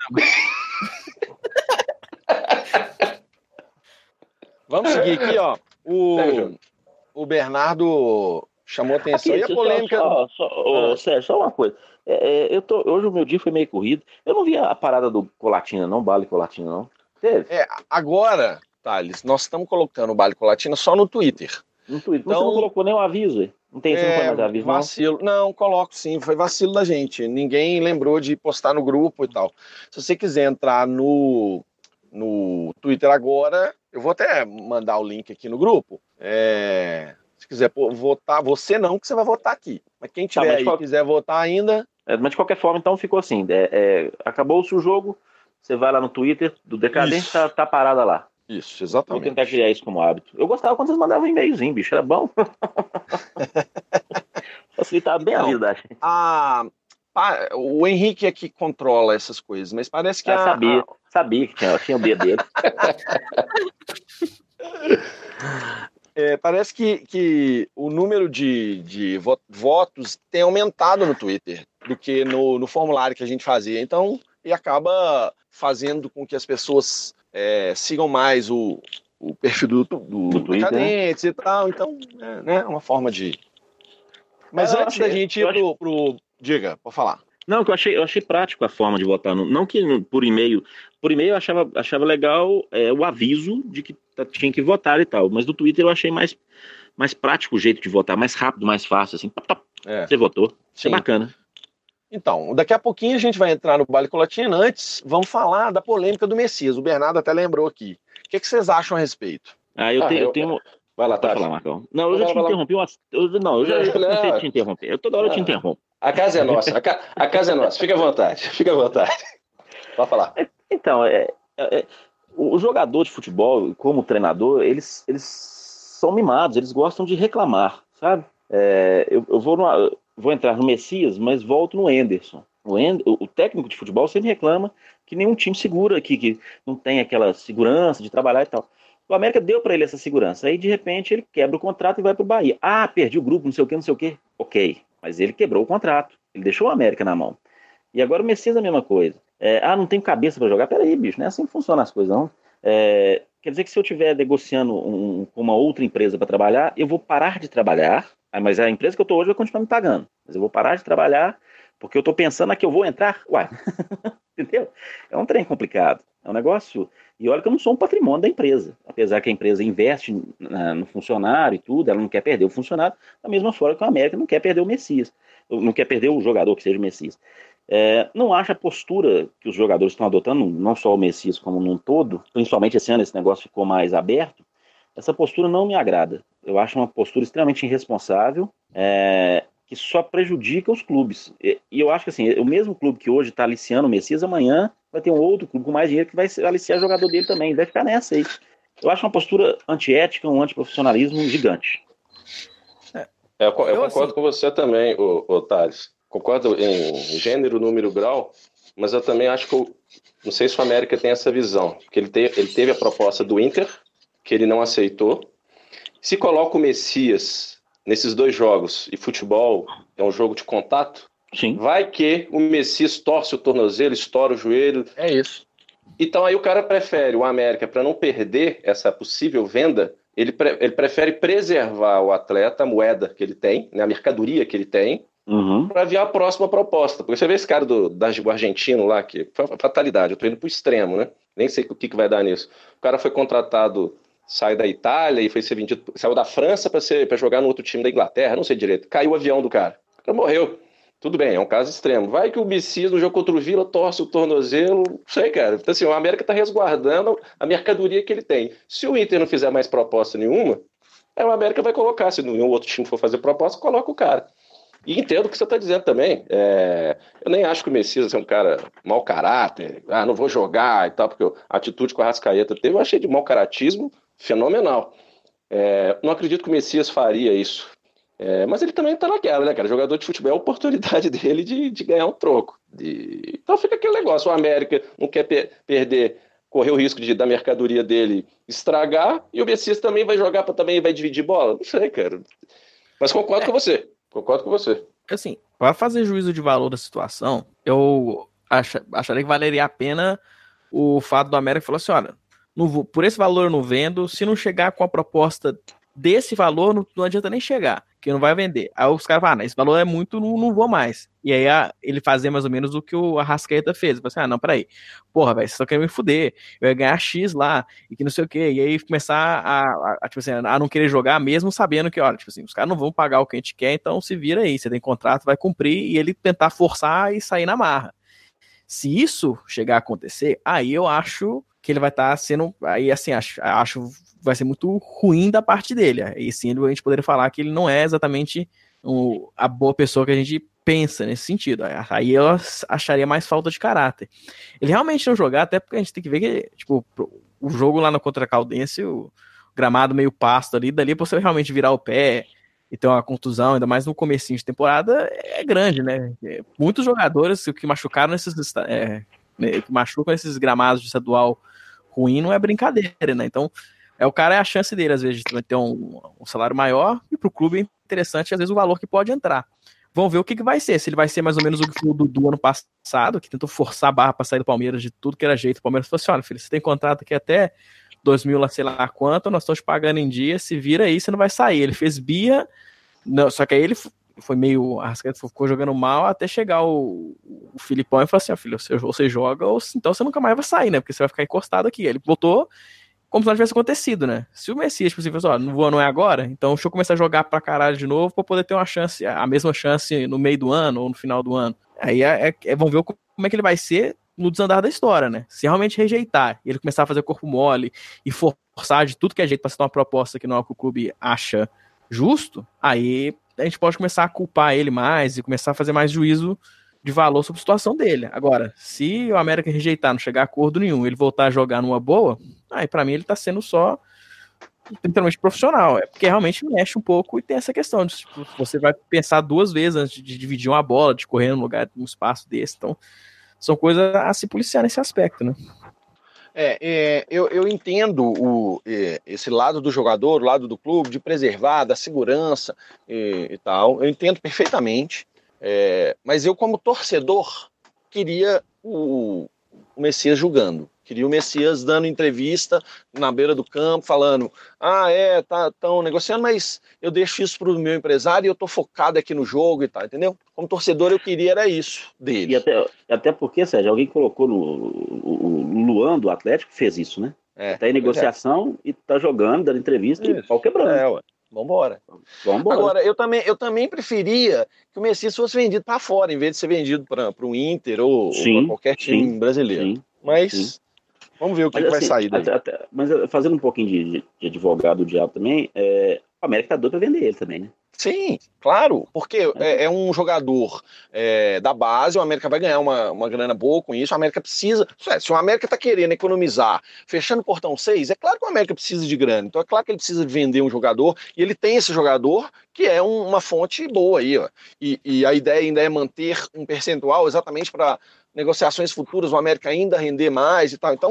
Speaker 1: Vamos seguir aqui, ó. O, o Bernardo chamou atenção. Aqui, e a polêmica...
Speaker 3: Só, só, só, ah. Sérgio, só uma coisa. É, eu tô, hoje o meu dia foi meio corrido. Eu não vi a parada do Colatina, não, Bale Colatina, não. Teve?
Speaker 1: É, agora, Thales, nós estamos colocando o Bale Colatina só no Twitter.
Speaker 3: No Twitter. Então, você não colocou nem o aviso? Não tem, você é, não foi mais aviso,
Speaker 1: vacilo. Não? Não, coloco sim, foi vacilo da gente. Ninguém lembrou de postar no grupo e tal. Se você quiser entrar no, no Twitter agora, eu vou até mandar o link aqui no grupo. É, se quiser votar, você não, que você vai votar aqui. Mas quem tiver tá, aí qual... quiser votar ainda...
Speaker 3: É, mas de qualquer forma, então ficou assim. É, é, acabou-se o jogo, você vai lá no Twitter do Decadente, tá, tá parada lá.
Speaker 1: Isso, exatamente.
Speaker 3: Vou tentar criar isso como hábito. Eu gostava quando vocês mandavam um e-mailzinho, bicho, era bom. Facilitava bem então, a vida da gente.
Speaker 1: A, a, o Henrique é que controla essas coisas, mas parece que
Speaker 3: ah,
Speaker 1: a...
Speaker 3: Sabia,
Speaker 1: a...
Speaker 3: sabia que tinha, tinha o dedo dele.
Speaker 1: É, parece que, que o número de, de votos tem aumentado no Twitter do que no, no formulário que a gente fazia. Então, e acaba fazendo com que as pessoas é, sigam mais o, o perfil do, do, do Decadentes, né? E tal. Então, é né, uma forma de... Mas é, antes da gente ir pro, pro... Diga, pode falar.
Speaker 3: Não, que eu achei, eu achei prático a forma de votar. Não que por e-mail. Por e-mail eu achava, achava legal é, o aviso de que tinha que votar e tal. Mas do Twitter eu achei mais, mais prático o jeito de votar, mais rápido, mais fácil, assim. Top, top. É. Você votou. Isso é bacana.
Speaker 1: Então, daqui a pouquinho a gente vai entrar no Bale Colatina. Antes, vamos falar da polêmica do Messias. O Bernardo até lembrou aqui. O que, que vocês acham a respeito?
Speaker 3: Ah, eu, ah, tenho, eu... eu tenho... Vai lá, tá. Falar, Marcão. Não, eu já te interrompi. Uma... Eu, não, eu já eu cansei de te interromper. Eu toda hora eu te interrompo.
Speaker 2: A casa é nossa. A, ca... a casa é nossa. Fica à vontade. Fica à vontade. Pode falar.
Speaker 3: Então, é, é, é, o jogador de futebol, como treinador, eles, eles são mimados. Eles gostam de reclamar, sabe? É, eu eu vou, numa, vou entrar no Messias, mas volto no Anderson. O, End, o técnico de futebol sempre reclama que nenhum time segura aqui, que não tem aquela segurança de trabalhar e tal. O América deu para ele essa segurança. Aí, de repente, ele quebra o contrato e vai para o Bahia. Ah, perdi o grupo, não sei o que, não sei o que. Ok, mas ele quebrou o contrato. Ele deixou o América na mão. E agora o Messias é a mesma coisa. É, ah, não tenho cabeça para jogar. Peraí, bicho, não é assim que funcionam as coisas, não. É, quer dizer que se eu estiver negociando um, com uma outra empresa para trabalhar, eu vou parar de trabalhar. Ah, mas a empresa que eu estou hoje vai continuar me pagando. Mas eu vou parar de trabalhar porque eu estou pensando na que eu vou entrar. Uai, entendeu? É um trem complicado. É um negócio... E olha que eu não sou um patrimônio da empresa. Apesar que a empresa investe na, no funcionário e tudo, ela não quer perder o funcionário, da mesma forma que a América não quer perder o Messias. Não quer perder o jogador que seja o Messias. É, não acho a postura que os jogadores estão adotando, não só o Messias como num todo, principalmente esse ano esse negócio ficou mais aberto, essa postura não me agrada. Eu acho uma postura extremamente irresponsável, é, que só prejudica os clubes. E, e eu acho que assim, o mesmo clube que hoje está aliciando o Messias, amanhã vai ter um outro clube com mais dinheiro que vai aliciar o jogador dele também. Vai ficar nessa aí. Eu acho uma postura antiética, um antiprofissionalismo gigante.
Speaker 2: É, eu, eu concordo assim... com você também, ô, ô, Thales. Concordo em gênero, número, grau, mas eu também acho que, eu, não sei se o América tem essa visão, porque ele, te, ele teve a proposta do Inter, que ele não aceitou. Se coloca o Messias nesses dois jogos, e futebol é um jogo de contato,
Speaker 3: Sim.
Speaker 2: vai que o Messias torce o tornozelo, estoura o joelho.
Speaker 1: É isso.
Speaker 2: Então aí o cara prefere o América, para não perder essa possível venda, ele, pre- ele prefere preservar o atleta, a moeda que ele tem, né, a mercadoria que ele tem,
Speaker 3: Uhum.
Speaker 2: para ver a próxima proposta. Porque você vê esse cara do, da, do argentino lá, que foi uma fatalidade, eu tô indo pro extremo, né? Nem sei o que, que vai dar nisso. O cara foi contratado, saiu da Itália e foi ser vendido, saiu da França para jogar no outro time da Inglaterra, não sei direito. Caiu o avião do cara. O cara morreu. Tudo bem, é um caso extremo. Vai que o Messias no jogo contra o Vila torce o tornozelo, não sei, cara. Então, assim, o América tá resguardando a mercadoria que ele tem. Se o Inter não fizer mais proposta nenhuma, aí o América vai colocar. Se nenhum outro time for fazer proposta, coloca o cara. E entendo o que você está dizendo também. É, eu nem acho que o Messias é um cara mau caráter, ah, não vou jogar e tal, porque a atitude que o Arrascaeta teve, eu achei de mau caratismo fenomenal. É, não acredito que o Messias faria isso. É, mas ele também está naquela, né, cara? Jogador de futebol é a oportunidade dele de, de ganhar um troco. De... Então fica aquele negócio: o América não quer per- perder, correr o risco de da mercadoria dele estragar, e o Messias também vai jogar, pra, também vai dividir bola. Não sei, cara. Mas concordo
Speaker 4: É.
Speaker 2: com você. Concordo com você.
Speaker 4: Assim, para fazer juízo de valor da situação, eu acha, acharia que valeria a pena o fato do América falar assim: olha, não vou, por esse valor eu não vendo, se não chegar com a proposta desse valor, não, não adianta nem chegar, que não vai vender. Aí os caras falam: ah, esse valor é muito, não, não vou mais. E aí a, ele fazia mais ou menos o que o Arrascaeta fez. Ele falou assim: ah, não, peraí, porra, velho, vocês estão querendo me fuder, eu ia ganhar X lá, e que não sei o quê. E aí começar a, a, a, tipo assim, a não querer jogar, mesmo sabendo que, olha, tipo assim, os caras não vão pagar o que a gente quer, então se vira aí, você tem contrato, vai cumprir, e ele tentar forçar e sair na marra. Se isso chegar a acontecer, aí eu acho que ele vai estar tá sendo, aí assim, acho, acho vai ser muito ruim da parte dele. Aí sim a gente poderia falar que ele não é exatamente um, a boa pessoa que a gente pensa nesse sentido. Aí eu acharia mais falta de caráter. Ele realmente não jogar, até porque a gente tem que ver que, tipo, o jogo lá no contra a Caldense, o gramado meio pasto ali, dali pra você realmente virar o pé e ter uma contusão, ainda mais no comecinho de temporada, é grande, né? Muitos jogadores que machucaram nesses, é, que machucam esses gramados de estadual ruim não é brincadeira, né? Então, é o cara é a chance dele, às vezes, de ter um, um salário maior, e pro clube é interessante, às vezes, o valor que pode entrar. Vamos ver o que, que vai ser, se ele vai ser mais ou menos o que foi o do ano passado, que tentou forçar a barra para sair do Palmeiras de tudo que era jeito. O Palmeiras falou assim: olha, filho, você tem contrato aqui até dois mil, sei lá quanto, nós estamos te pagando em dia, se vira aí, você não vai sair. Ele fez birra, não, só que aí ele foi meio, a Arrascaeta ficou jogando mal até chegar o, o Filipão e falou assim: ó, filho, você, ou você joga, ou então você nunca mais vai sair, né? Porque você vai ficar encostado aqui. Ele botou como se não tivesse acontecido, né? Se o Messias, tipo assim, falou assim: ó, não vou, não é agora, então deixa eu começar a jogar pra caralho de novo pra poder ter uma chance, a mesma chance no meio do ano ou no final do ano. Aí é, é, é, vamos ver como é que ele vai ser no desandar da história, né? Se realmente rejeitar e ele começar a fazer corpo mole e forçar de tudo que é jeito pra ser uma proposta que não é o que o clube acha justo, aí a gente pode começar a culpar ele mais e começar a fazer mais juízo de valor sobre a situação dele. Agora, se o América rejeitar, não chegar a acordo nenhum, ele voltar a jogar numa boa, aí pra mim ele tá sendo só literalmente profissional. É porque realmente mexe um pouco e tem essa questão de, tipo, você vai pensar duas vezes antes de dividir uma bola, de correr num lugar, num espaço desse. Então, são coisas a se policiar nesse aspecto, né?
Speaker 1: É, é eu, eu entendo o, é, esse lado do jogador, o lado do clube, de preservar, da segurança e, e tal. Eu entendo perfeitamente. É, mas eu, como torcedor, queria o, o Messias jogando. Queria o Messias dando entrevista na beira do campo, falando: ah, é, tá tão negociando, mas eu deixo isso pro meu empresário e eu tô focado aqui no jogo e tal, entendeu? Como torcedor, eu queria era isso dele.
Speaker 3: E até, até porque, Sérgio, alguém colocou no o, o Luan do Atlético, fez isso, né?
Speaker 1: É,
Speaker 3: tá em negociação é. E tá jogando, dando entrevista isso. E pau quebrando. É, ué.
Speaker 1: Vambora.
Speaker 3: Vambora.
Speaker 1: Agora, eu também, eu também preferia que o Messias fosse vendido para fora, em vez de ser vendido para o Inter ou, ou para qualquer time sim, brasileiro. Sim, mas sim. Vamos ver o que,
Speaker 3: mas,
Speaker 1: que vai
Speaker 3: assim,
Speaker 1: sair daí.
Speaker 3: Até, até, mas fazendo um pouquinho de, de advogado do diabo também, é, o América tá doido para vender ele também, né?
Speaker 1: Sim, claro, porque é, é um jogador é, da base, o América vai ganhar uma, uma grana boa com isso, o América precisa, se o América está querendo economizar, fechando o portão seis, é claro que o América precisa de grana, então é claro que ele precisa vender um jogador, e ele tem esse jogador, que é um, uma fonte boa aí, ó. E, e a ideia ainda é manter um percentual exatamente para negociações futuras, o América ainda render mais e tal, então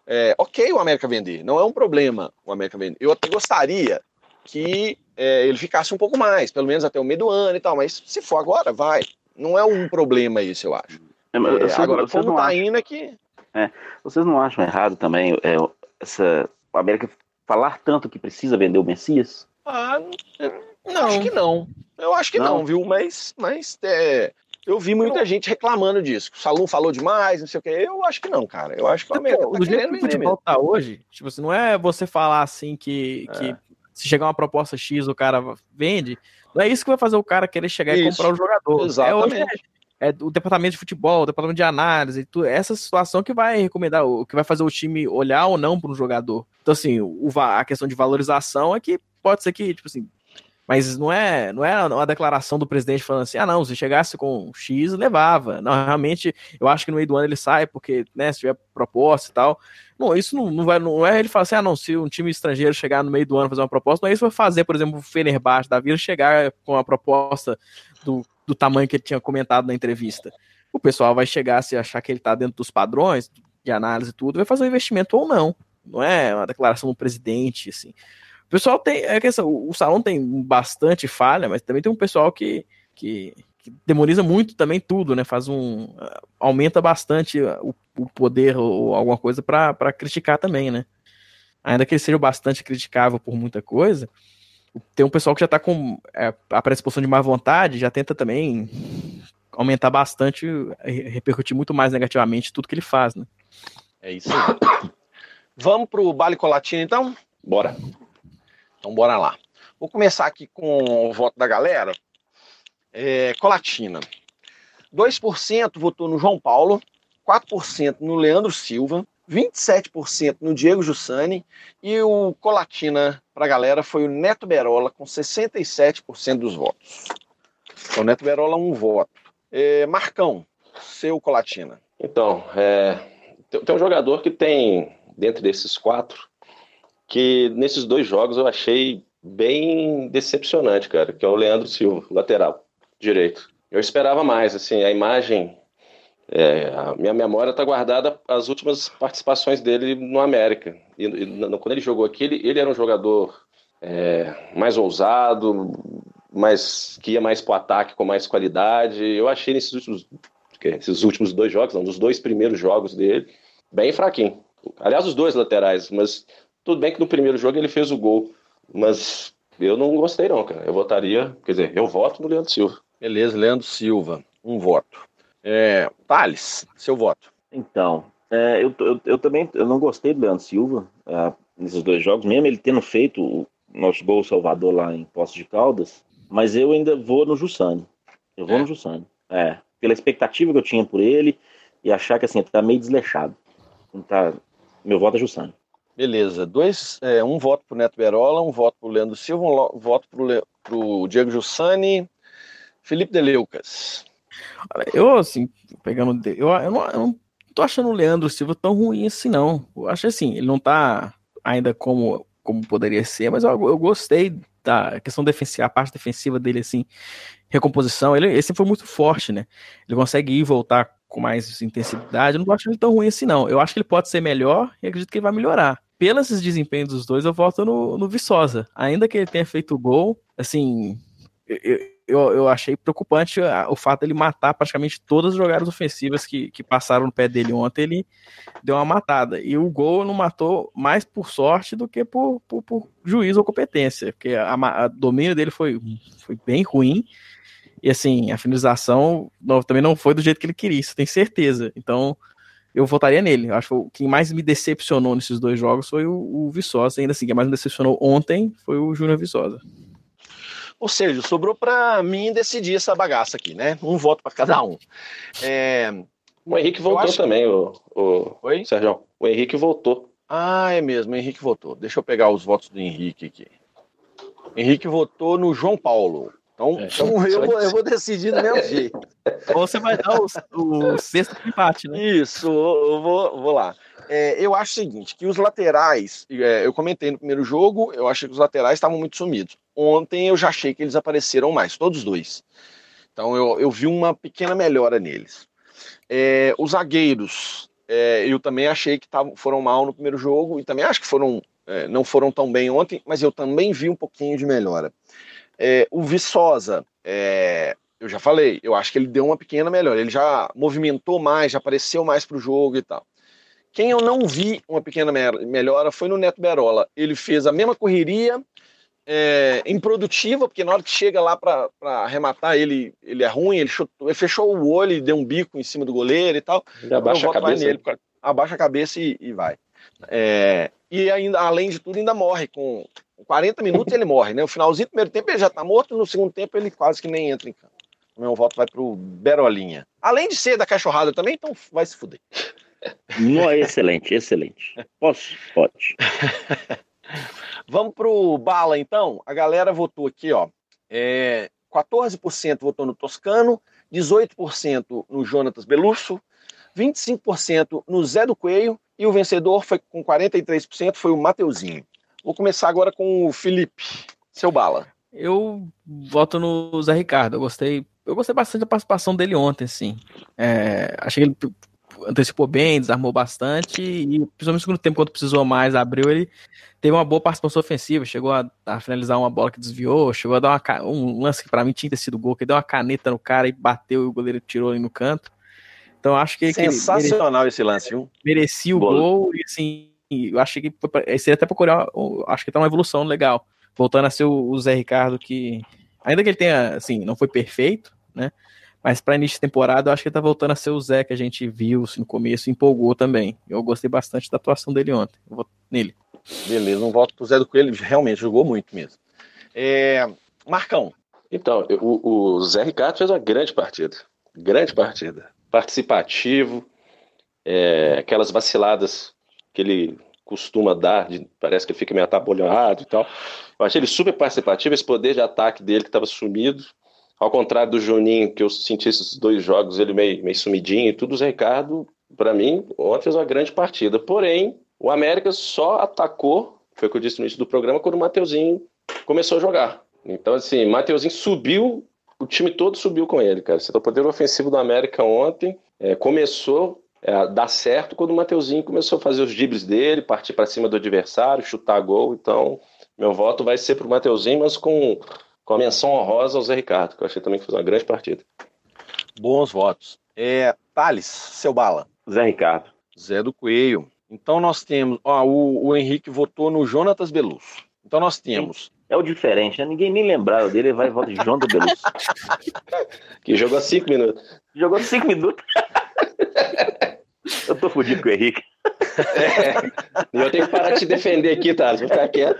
Speaker 1: É, ok o América vender, não é um problema o América vender. Eu até gostaria que é, ele ficasse um pouco mais, pelo menos até o meio do ano e tal, mas se for agora, vai. Não é um problema isso, eu acho.
Speaker 3: É,
Speaker 1: É,
Speaker 3: vocês,
Speaker 1: agora,
Speaker 3: vocês
Speaker 1: como
Speaker 3: não
Speaker 1: tá
Speaker 3: acham,
Speaker 1: indo é que...
Speaker 3: é, vocês não acham errado também é, essa, o América falar tanto que precisa vender o Messias?
Speaker 1: Ah, não. Acho que não. Eu acho que não, não viu? Mas, mas é, eu vi muita gente reclamando disso. O Salum falou demais, não sei o quê. Eu acho que não, cara. Eu acho que o América tá
Speaker 4: do jeito
Speaker 1: querendo
Speaker 4: que o futebol
Speaker 1: mesmo.
Speaker 4: tá hoje, tipo assim, não é você falar assim que,
Speaker 1: É.
Speaker 4: que se chegar uma proposta X o cara vende, não é isso que vai fazer o cara querer chegar
Speaker 1: Isso.
Speaker 4: e comprar o jogador.
Speaker 1: Exatamente.
Speaker 4: É, hoje é, é o departamento de futebol, o departamento de análise, tudo, essa situação que vai recomendar, o que vai fazer o time olhar ou não para um jogador. Então, assim, o, a questão de valorização é que pode ser que, tipo assim, mas não é, não é uma declaração do presidente falando assim, ah não, se chegasse com X, levava. Não, realmente, eu acho que no meio do ano ele sai, porque, né, se tiver proposta e tal. Não, isso não, não vai, não é ele falar assim, ah não, se um time estrangeiro chegar no meio do ano fazer uma proposta, não é isso que vai fazer, por exemplo, o Fenerbahçe da vida chegar com a proposta do, do tamanho que ele tinha comentado na entrevista. O pessoal vai chegar, se achar que ele tá dentro dos padrões de análise e tudo, vai fazer um investimento ou não. Não é uma declaração do presidente, assim. O pessoal tem, é que essa, o salão tem bastante falha, mas também tem um pessoal que, que, que demoniza muito também tudo, né? Faz um, aumenta bastante o, o poder ou alguma coisa para criticar também, né? Ainda que ele seja bastante criticável por muita coisa, tem um pessoal que já tá com é, a predisposição de má vontade, já tenta também aumentar bastante, repercutir muito mais negativamente tudo que ele faz, né?
Speaker 1: É isso aí. Vamos pro Bale Colatina, então?
Speaker 2: Bora.
Speaker 1: Então, bora lá. Vou começar aqui com o voto da galera. É, Colatina. dois por cento votou no João Paulo, quatro por cento no Leandro Silva, vinte e sete por cento no Diego Jussani e o Colatina para a galera foi o Neto Berola com sessenta e sete por cento dos votos. Então, Neto Berola, um voto. É, Marcão, seu Colatina.
Speaker 2: Então, é, tem um jogador que tem, dentro desses quatro, que nesses dois jogos eu achei bem decepcionante, cara, que é o Leandro Silva, lateral direito. Eu esperava mais, assim, a imagem, é, a minha memória está guardada as últimas participações dele no América. E, e quando ele jogou aqui, ele, ele era um jogador é, mais ousado, mais, que ia mais para o ataque com mais qualidade. Eu achei nesses últimos, esses últimos dois jogos, não, nos dois primeiros jogos dele, bem fraquinho. Aliás, os dois laterais, mas tudo bem que no primeiro jogo ele fez o gol, mas eu não gostei não, cara. Eu votaria, quer dizer, eu voto no Leandro Silva.
Speaker 1: Beleza, Leandro Silva, um voto. É, Thales, seu voto.
Speaker 3: Então, é, eu, eu, eu também eu não gostei do Leandro Silva é, nesses dois jogos, mesmo ele tendo feito o nosso gol salvador lá em Poços de Caldas, mas eu ainda vou no Jussani. Eu vou é. no Jussani. É, pela expectativa que eu tinha por ele e achar que assim, tá meio desleixado. Tá, meu voto é Jussani.
Speaker 1: Beleza, dois, é, um voto pro Neto Berola, um voto pro Leandro Silva, um voto pro, Le, pro Diego Jussani. Felipe Deleucas.
Speaker 4: Eu, assim, pegando. Eu, eu, não, eu não tô achando o Leandro Silva tão ruim assim, não. Eu acho assim, ele não tá ainda como, como poderia ser, mas eu, eu gostei da questão defensiva, a parte defensiva dele, assim, recomposição. Ele, ele sempre foi muito forte, né? Ele consegue ir e voltar com mais intensidade. Eu não tô achando ele tão ruim assim, não. Eu acho que ele pode ser melhor e acredito que ele vai melhorar. Pelos desempenhos dos dois, eu voto no, no Viçosa. Ainda que ele tenha feito o gol, assim. Eu, Eu, eu achei preocupante o fato dele matar praticamente todas as jogadas ofensivas que, que passaram no pé dele ontem. Ele deu uma matada. E o gol não matou mais por sorte do que por, por, por juízo ou competência, porque a, a domínio dele foi, foi bem ruim. E assim, a finalização não, também não foi do jeito que ele queria, isso tem certeza. Então, eu votaria nele. Eu acho que quem mais me decepcionou nesses dois jogos foi o, o Viçosa. Ainda assim, quem mais me decepcionou ontem foi o Júnior Viçosa.
Speaker 1: Ou seja, sobrou para mim decidir essa bagaça aqui, né? Um voto para cada um. É...
Speaker 2: O Henrique voltou acho... também, o, o... Oi? Sérgio. O Henrique voltou.
Speaker 1: Ah, é mesmo, o Henrique votou. Deixa eu pegar os votos do Henrique aqui. Henrique votou no João Paulo. Então, é, então eu, vou, eu vou decidir do mesmo jeito.
Speaker 4: Ou você vai dar o, o sexto empate, né?
Speaker 1: Isso, eu vou, vou lá. É, eu acho o seguinte, que os laterais, é, eu comentei no primeiro jogo, eu achei que os laterais estavam muito sumidos. Ontem eu já achei que eles apareceram mais, todos os dois. Então eu, eu vi uma pequena melhora neles. É, os zagueiros, É, eu também achei que tavam, foram mal no primeiro jogo e também acho que foram, é, não foram tão bem ontem, mas eu também vi um pouquinho de melhora. É, o Viçosa, é, eu já falei, eu acho que ele deu uma pequena melhora, ele já movimentou mais, já apareceu mais para o jogo e tal. Quem eu não vi uma pequena melhora foi no Neto Berola. Ele fez a mesma correria, é, improdutiva, porque na hora que chega lá para arrematar, ele, ele é ruim, ele, chutou, ele fechou o olho e deu um bico em cima do goleiro e tal.
Speaker 2: Ele abaixa a cabeça.
Speaker 1: Nele, abaixa a cabeça e, e vai. É, e ainda, além de tudo, ainda morre. Com quarenta minutos ele morre, né? No finalzinho do primeiro tempo ele já tá morto, no segundo tempo ele quase que nem entra em campo. O meu voto vai pro Berolinha. Além de ser da cachorrada também, então vai se fuder.
Speaker 3: Não, é excelente, excelente. Posso? Pode.
Speaker 1: Vamos pro Bala, então. A galera votou aqui, ó. É, quatorze por cento votou no Toscano, dezoito por cento no Jonatas Belusso, vinte e cinco por cento no Zé do Coelho e o vencedor foi com quarenta e três por cento foi o Mateuzinho. Vou começar agora com o Felipe. Seu Bala.
Speaker 4: Eu voto no Zé Ricardo. Eu gostei, eu gostei bastante da participação dele ontem, assim. É, achei que ele antecipou bem, desarmou bastante e, principalmente no segundo tempo, quando precisou mais, abriu, ele teve uma boa participação ofensiva, chegou a, a finalizar uma bola que desviou, chegou a dar uma, um lance que pra mim tinha que ter sido gol, que deu uma caneta no cara e bateu e o goleiro tirou ali no canto. Então acho que
Speaker 1: sensacional
Speaker 4: que
Speaker 1: esse lance, viu?
Speaker 4: Merecia o Boa. gol e assim, eu achei que foi, seria até procurar, acho que tá uma evolução legal, voltando a ser o, o Zé Ricardo, que ainda que ele tenha, assim, não foi perfeito, né? Mas para início de temporada, eu acho que ele tá voltando a ser o Zé que a gente viu assim, no começo, empolgou também. Eu gostei bastante da atuação dele ontem. Eu voto nele.
Speaker 1: Beleza, um voto pro Zé do Coelho, realmente jogou muito mesmo. É... Marcão.
Speaker 2: Então, o, o Zé Ricardo fez uma grande partida. Grande partida. Participativo, é, aquelas vaciladas que ele costuma dar, de, parece que ele fica meio atabolhado e tal. Eu achei ele super participativo, esse poder de ataque dele que estava sumido. Ao contrário do Juninho, que eu senti esses dois jogos, ele meio, meio sumidinho e tudo, o Zé Ricardo, para mim, ontem fez uma grande partida. Porém, o América só atacou, foi o que eu disse no início do programa, quando o Mateuzinho começou a jogar. Então, assim, Mateuzinho subiu, o time todo subiu com ele, cara. O poder ofensivo do América ontem é, começou é, a dar certo quando o Mateuzinho começou a fazer os dribles dele, partir para cima do adversário, chutar gol. Então, meu voto vai ser pro Mateuzinho, mas com... com a menção honrosa ao Zé Ricardo, que eu achei também que fez uma grande partida.
Speaker 1: Bons votos. É, Thales, seu Bala.
Speaker 3: Zé Ricardo.
Speaker 1: Zé do Coelho. Então nós temos... Ó, o, o Henrique votou no Jonatas Belusso. Então nós temos...
Speaker 3: É o diferente, né? Ninguém nem lembrava dele, ele vai e volta de Jonatas Belusso.
Speaker 2: Que jogou cinco minutos.
Speaker 3: Jogou cinco minutos? Eu tô fudido com o Henrique.
Speaker 2: É, eu tenho que parar de te defender aqui, Thales. Vou ficar quieto.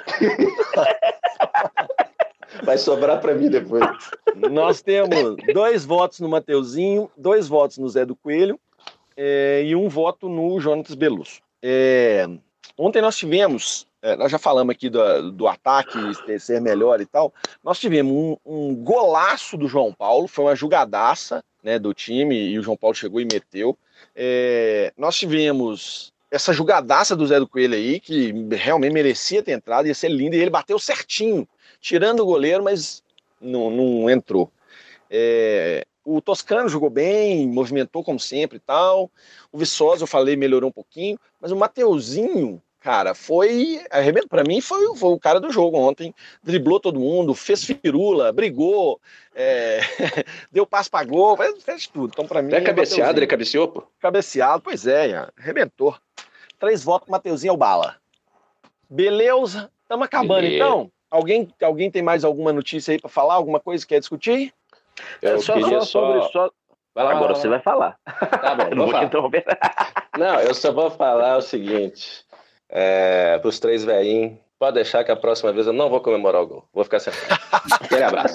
Speaker 2: Vai sobrar para mim depois.
Speaker 1: Nós temos dois votos no Mateuzinho, dois votos no Zé do Coelho é, e um voto no Jonatas Belusso. É, ontem nós tivemos, é, nós já falamos aqui do, do ataque ser melhor e tal, nós tivemos um, um golaço do João Paulo, foi uma jogadaça, né, do time e o João Paulo chegou e meteu. É, nós tivemos essa jogadaça do Zé do Coelho aí, que realmente merecia ter entrado, ia ser lindo, e ele bateu certinho, tirando o goleiro, mas não, não entrou. É, o Toscano jogou bem, movimentou como sempre e tal. O Viçosa, eu falei, melhorou um pouquinho. Mas o Mateuzinho, cara, foi... arrebento para mim, foi, foi o cara do jogo ontem. Driblou todo mundo, fez firula, brigou, é, deu passo pra gol, fez, fez tudo. Então, para mim...
Speaker 2: É cabeceado, ele cabeceou, pô?
Speaker 1: Cabeceado, pois é, arrebentou. Três votos, Mateuzinho é o Bala. Beleza, estamos acabando Beleza. Então. Alguém, alguém tem mais alguma notícia aí para falar? Alguma coisa que quer discutir?
Speaker 2: Eu só, queria só... Sobre, só...
Speaker 3: Vai lá, Agora vai lá, você vai falar.
Speaker 2: Tá bom, não vou interromper. Não, eu só vou falar o seguinte. É, para os três velhinhos, pode deixar que a próxima vez eu não vou comemorar o gol. Vou ficar sentado. Aquele abraço.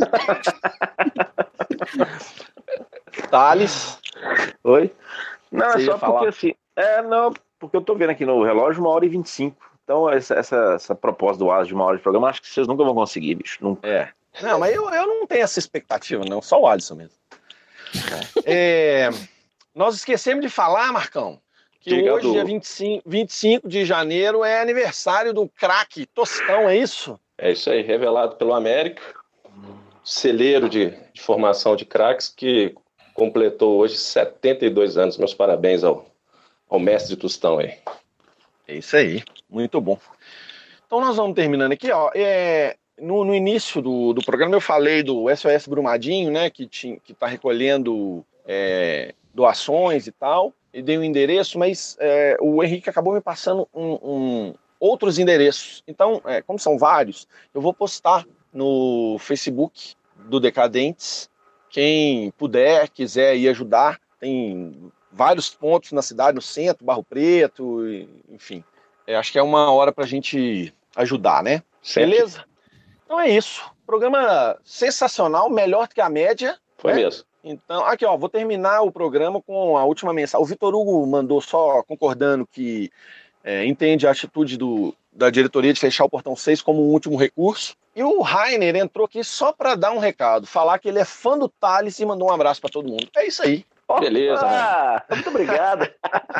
Speaker 1: Thales.
Speaker 3: Oi? Não,
Speaker 1: você
Speaker 3: é só porque falar? assim... É, não, porque eu tô vendo aqui no relógio uma hora e vinte e cinco. Então, essa, essa, essa proposta do Alisson de uma hora de programa, acho que vocês nunca vão conseguir, bicho. Nunca.
Speaker 1: É. Não, mas eu, eu não tenho essa expectativa, não. Só o Alisson mesmo. É, nós esquecemos de falar, Marcão, que Diga hoje, do... dia vinte e cinco, vinte e cinco de janeiro, é aniversário do craque Toscão, é isso?
Speaker 2: É isso aí, revelado pelo América. Celeiro de, de formação de craques que completou hoje setenta e dois anos. Meus parabéns ao, ao mestre Tostão aí.
Speaker 1: É isso aí, muito bom. Então nós vamos terminando aqui, ó. É, no, no início do, do programa eu falei do S O S Brumadinho, né, que está recolhendo é, doações e tal, e dei um endereço, mas é, o Henrique acabou me passando um, um, outros endereços. Então, é, como são vários, eu vou postar no Facebook do Decadentes. Quem puder, quiser ir ajudar, tem vários pontos na cidade, no centro, Barro Preto, enfim. É, acho que é uma hora pra gente ajudar, né?
Speaker 2: Certo.
Speaker 1: Beleza? Então é isso. Programa sensacional, melhor do que a média.
Speaker 2: Foi
Speaker 1: né?
Speaker 2: mesmo.
Speaker 1: Então, aqui ó, vou terminar o programa com a última mensagem. O Vitor Hugo mandou só concordando que é, entende a atitude do, da diretoria de fechar o portão seis como um último recurso. E o Rainer entrou aqui só para dar um recado, falar que ele é fã do Thales e mandou um abraço para todo mundo. É isso aí.
Speaker 3: Opa,
Speaker 2: Beleza, né?
Speaker 3: Muito obrigado.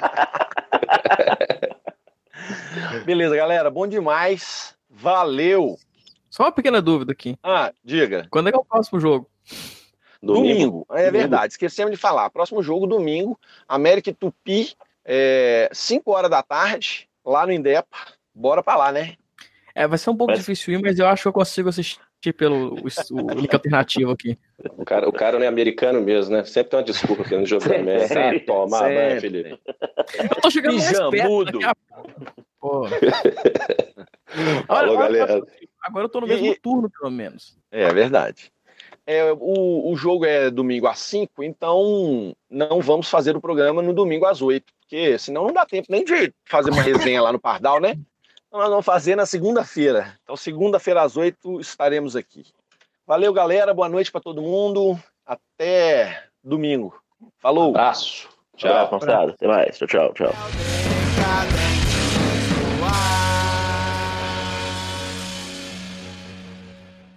Speaker 1: Beleza, galera, bom demais. Valeu.
Speaker 4: Só uma pequena dúvida aqui.
Speaker 1: Ah, diga.
Speaker 4: Quando é que é o próximo jogo?
Speaker 1: Domingo.
Speaker 2: Domingo.
Speaker 1: É
Speaker 2: Domingo.
Speaker 1: verdade, esquecemos de falar. Próximo jogo, domingo, América e Tupi, é, cinco horas da tarde, lá no Indepa. Bora pra lá, né?
Speaker 4: É, vai ser um pouco
Speaker 3: Mas-
Speaker 4: difícil ir, mas eu acho que eu consigo assistir pelo o, o link alternativo aqui.
Speaker 2: O cara, o cara não é americano mesmo, né? Sempre tem uma desculpa aqui no jogo da América.
Speaker 3: Sempre,
Speaker 2: Toma banho,
Speaker 1: sempre.
Speaker 2: Felipe.
Speaker 4: Eu tô chegando mais perto.
Speaker 1: Pijamudo.
Speaker 4: daqui a pouco. Pô.
Speaker 2: Alô,
Speaker 4: Olha, olha,
Speaker 2: galera.
Speaker 4: Agora eu tô no
Speaker 1: E-
Speaker 4: mesmo
Speaker 1: e-
Speaker 4: turno, pelo menos.
Speaker 1: É verdade. É, o, o jogo é domingo às cinco, então não vamos fazer o programa no domingo às oito, porque senão não dá tempo nem de fazer uma resenha lá no Pardal, né? Então nós vamos fazer na segunda-feira. Então, segunda-feira às oito estaremos aqui. Valeu, galera. Boa noite para todo mundo. Até domingo. Falou.
Speaker 2: Abraço.
Speaker 3: Tchau,
Speaker 2: Tchau.
Speaker 3: moçada. Até mais. Tchau, tchau, tchau.
Speaker 6: Cada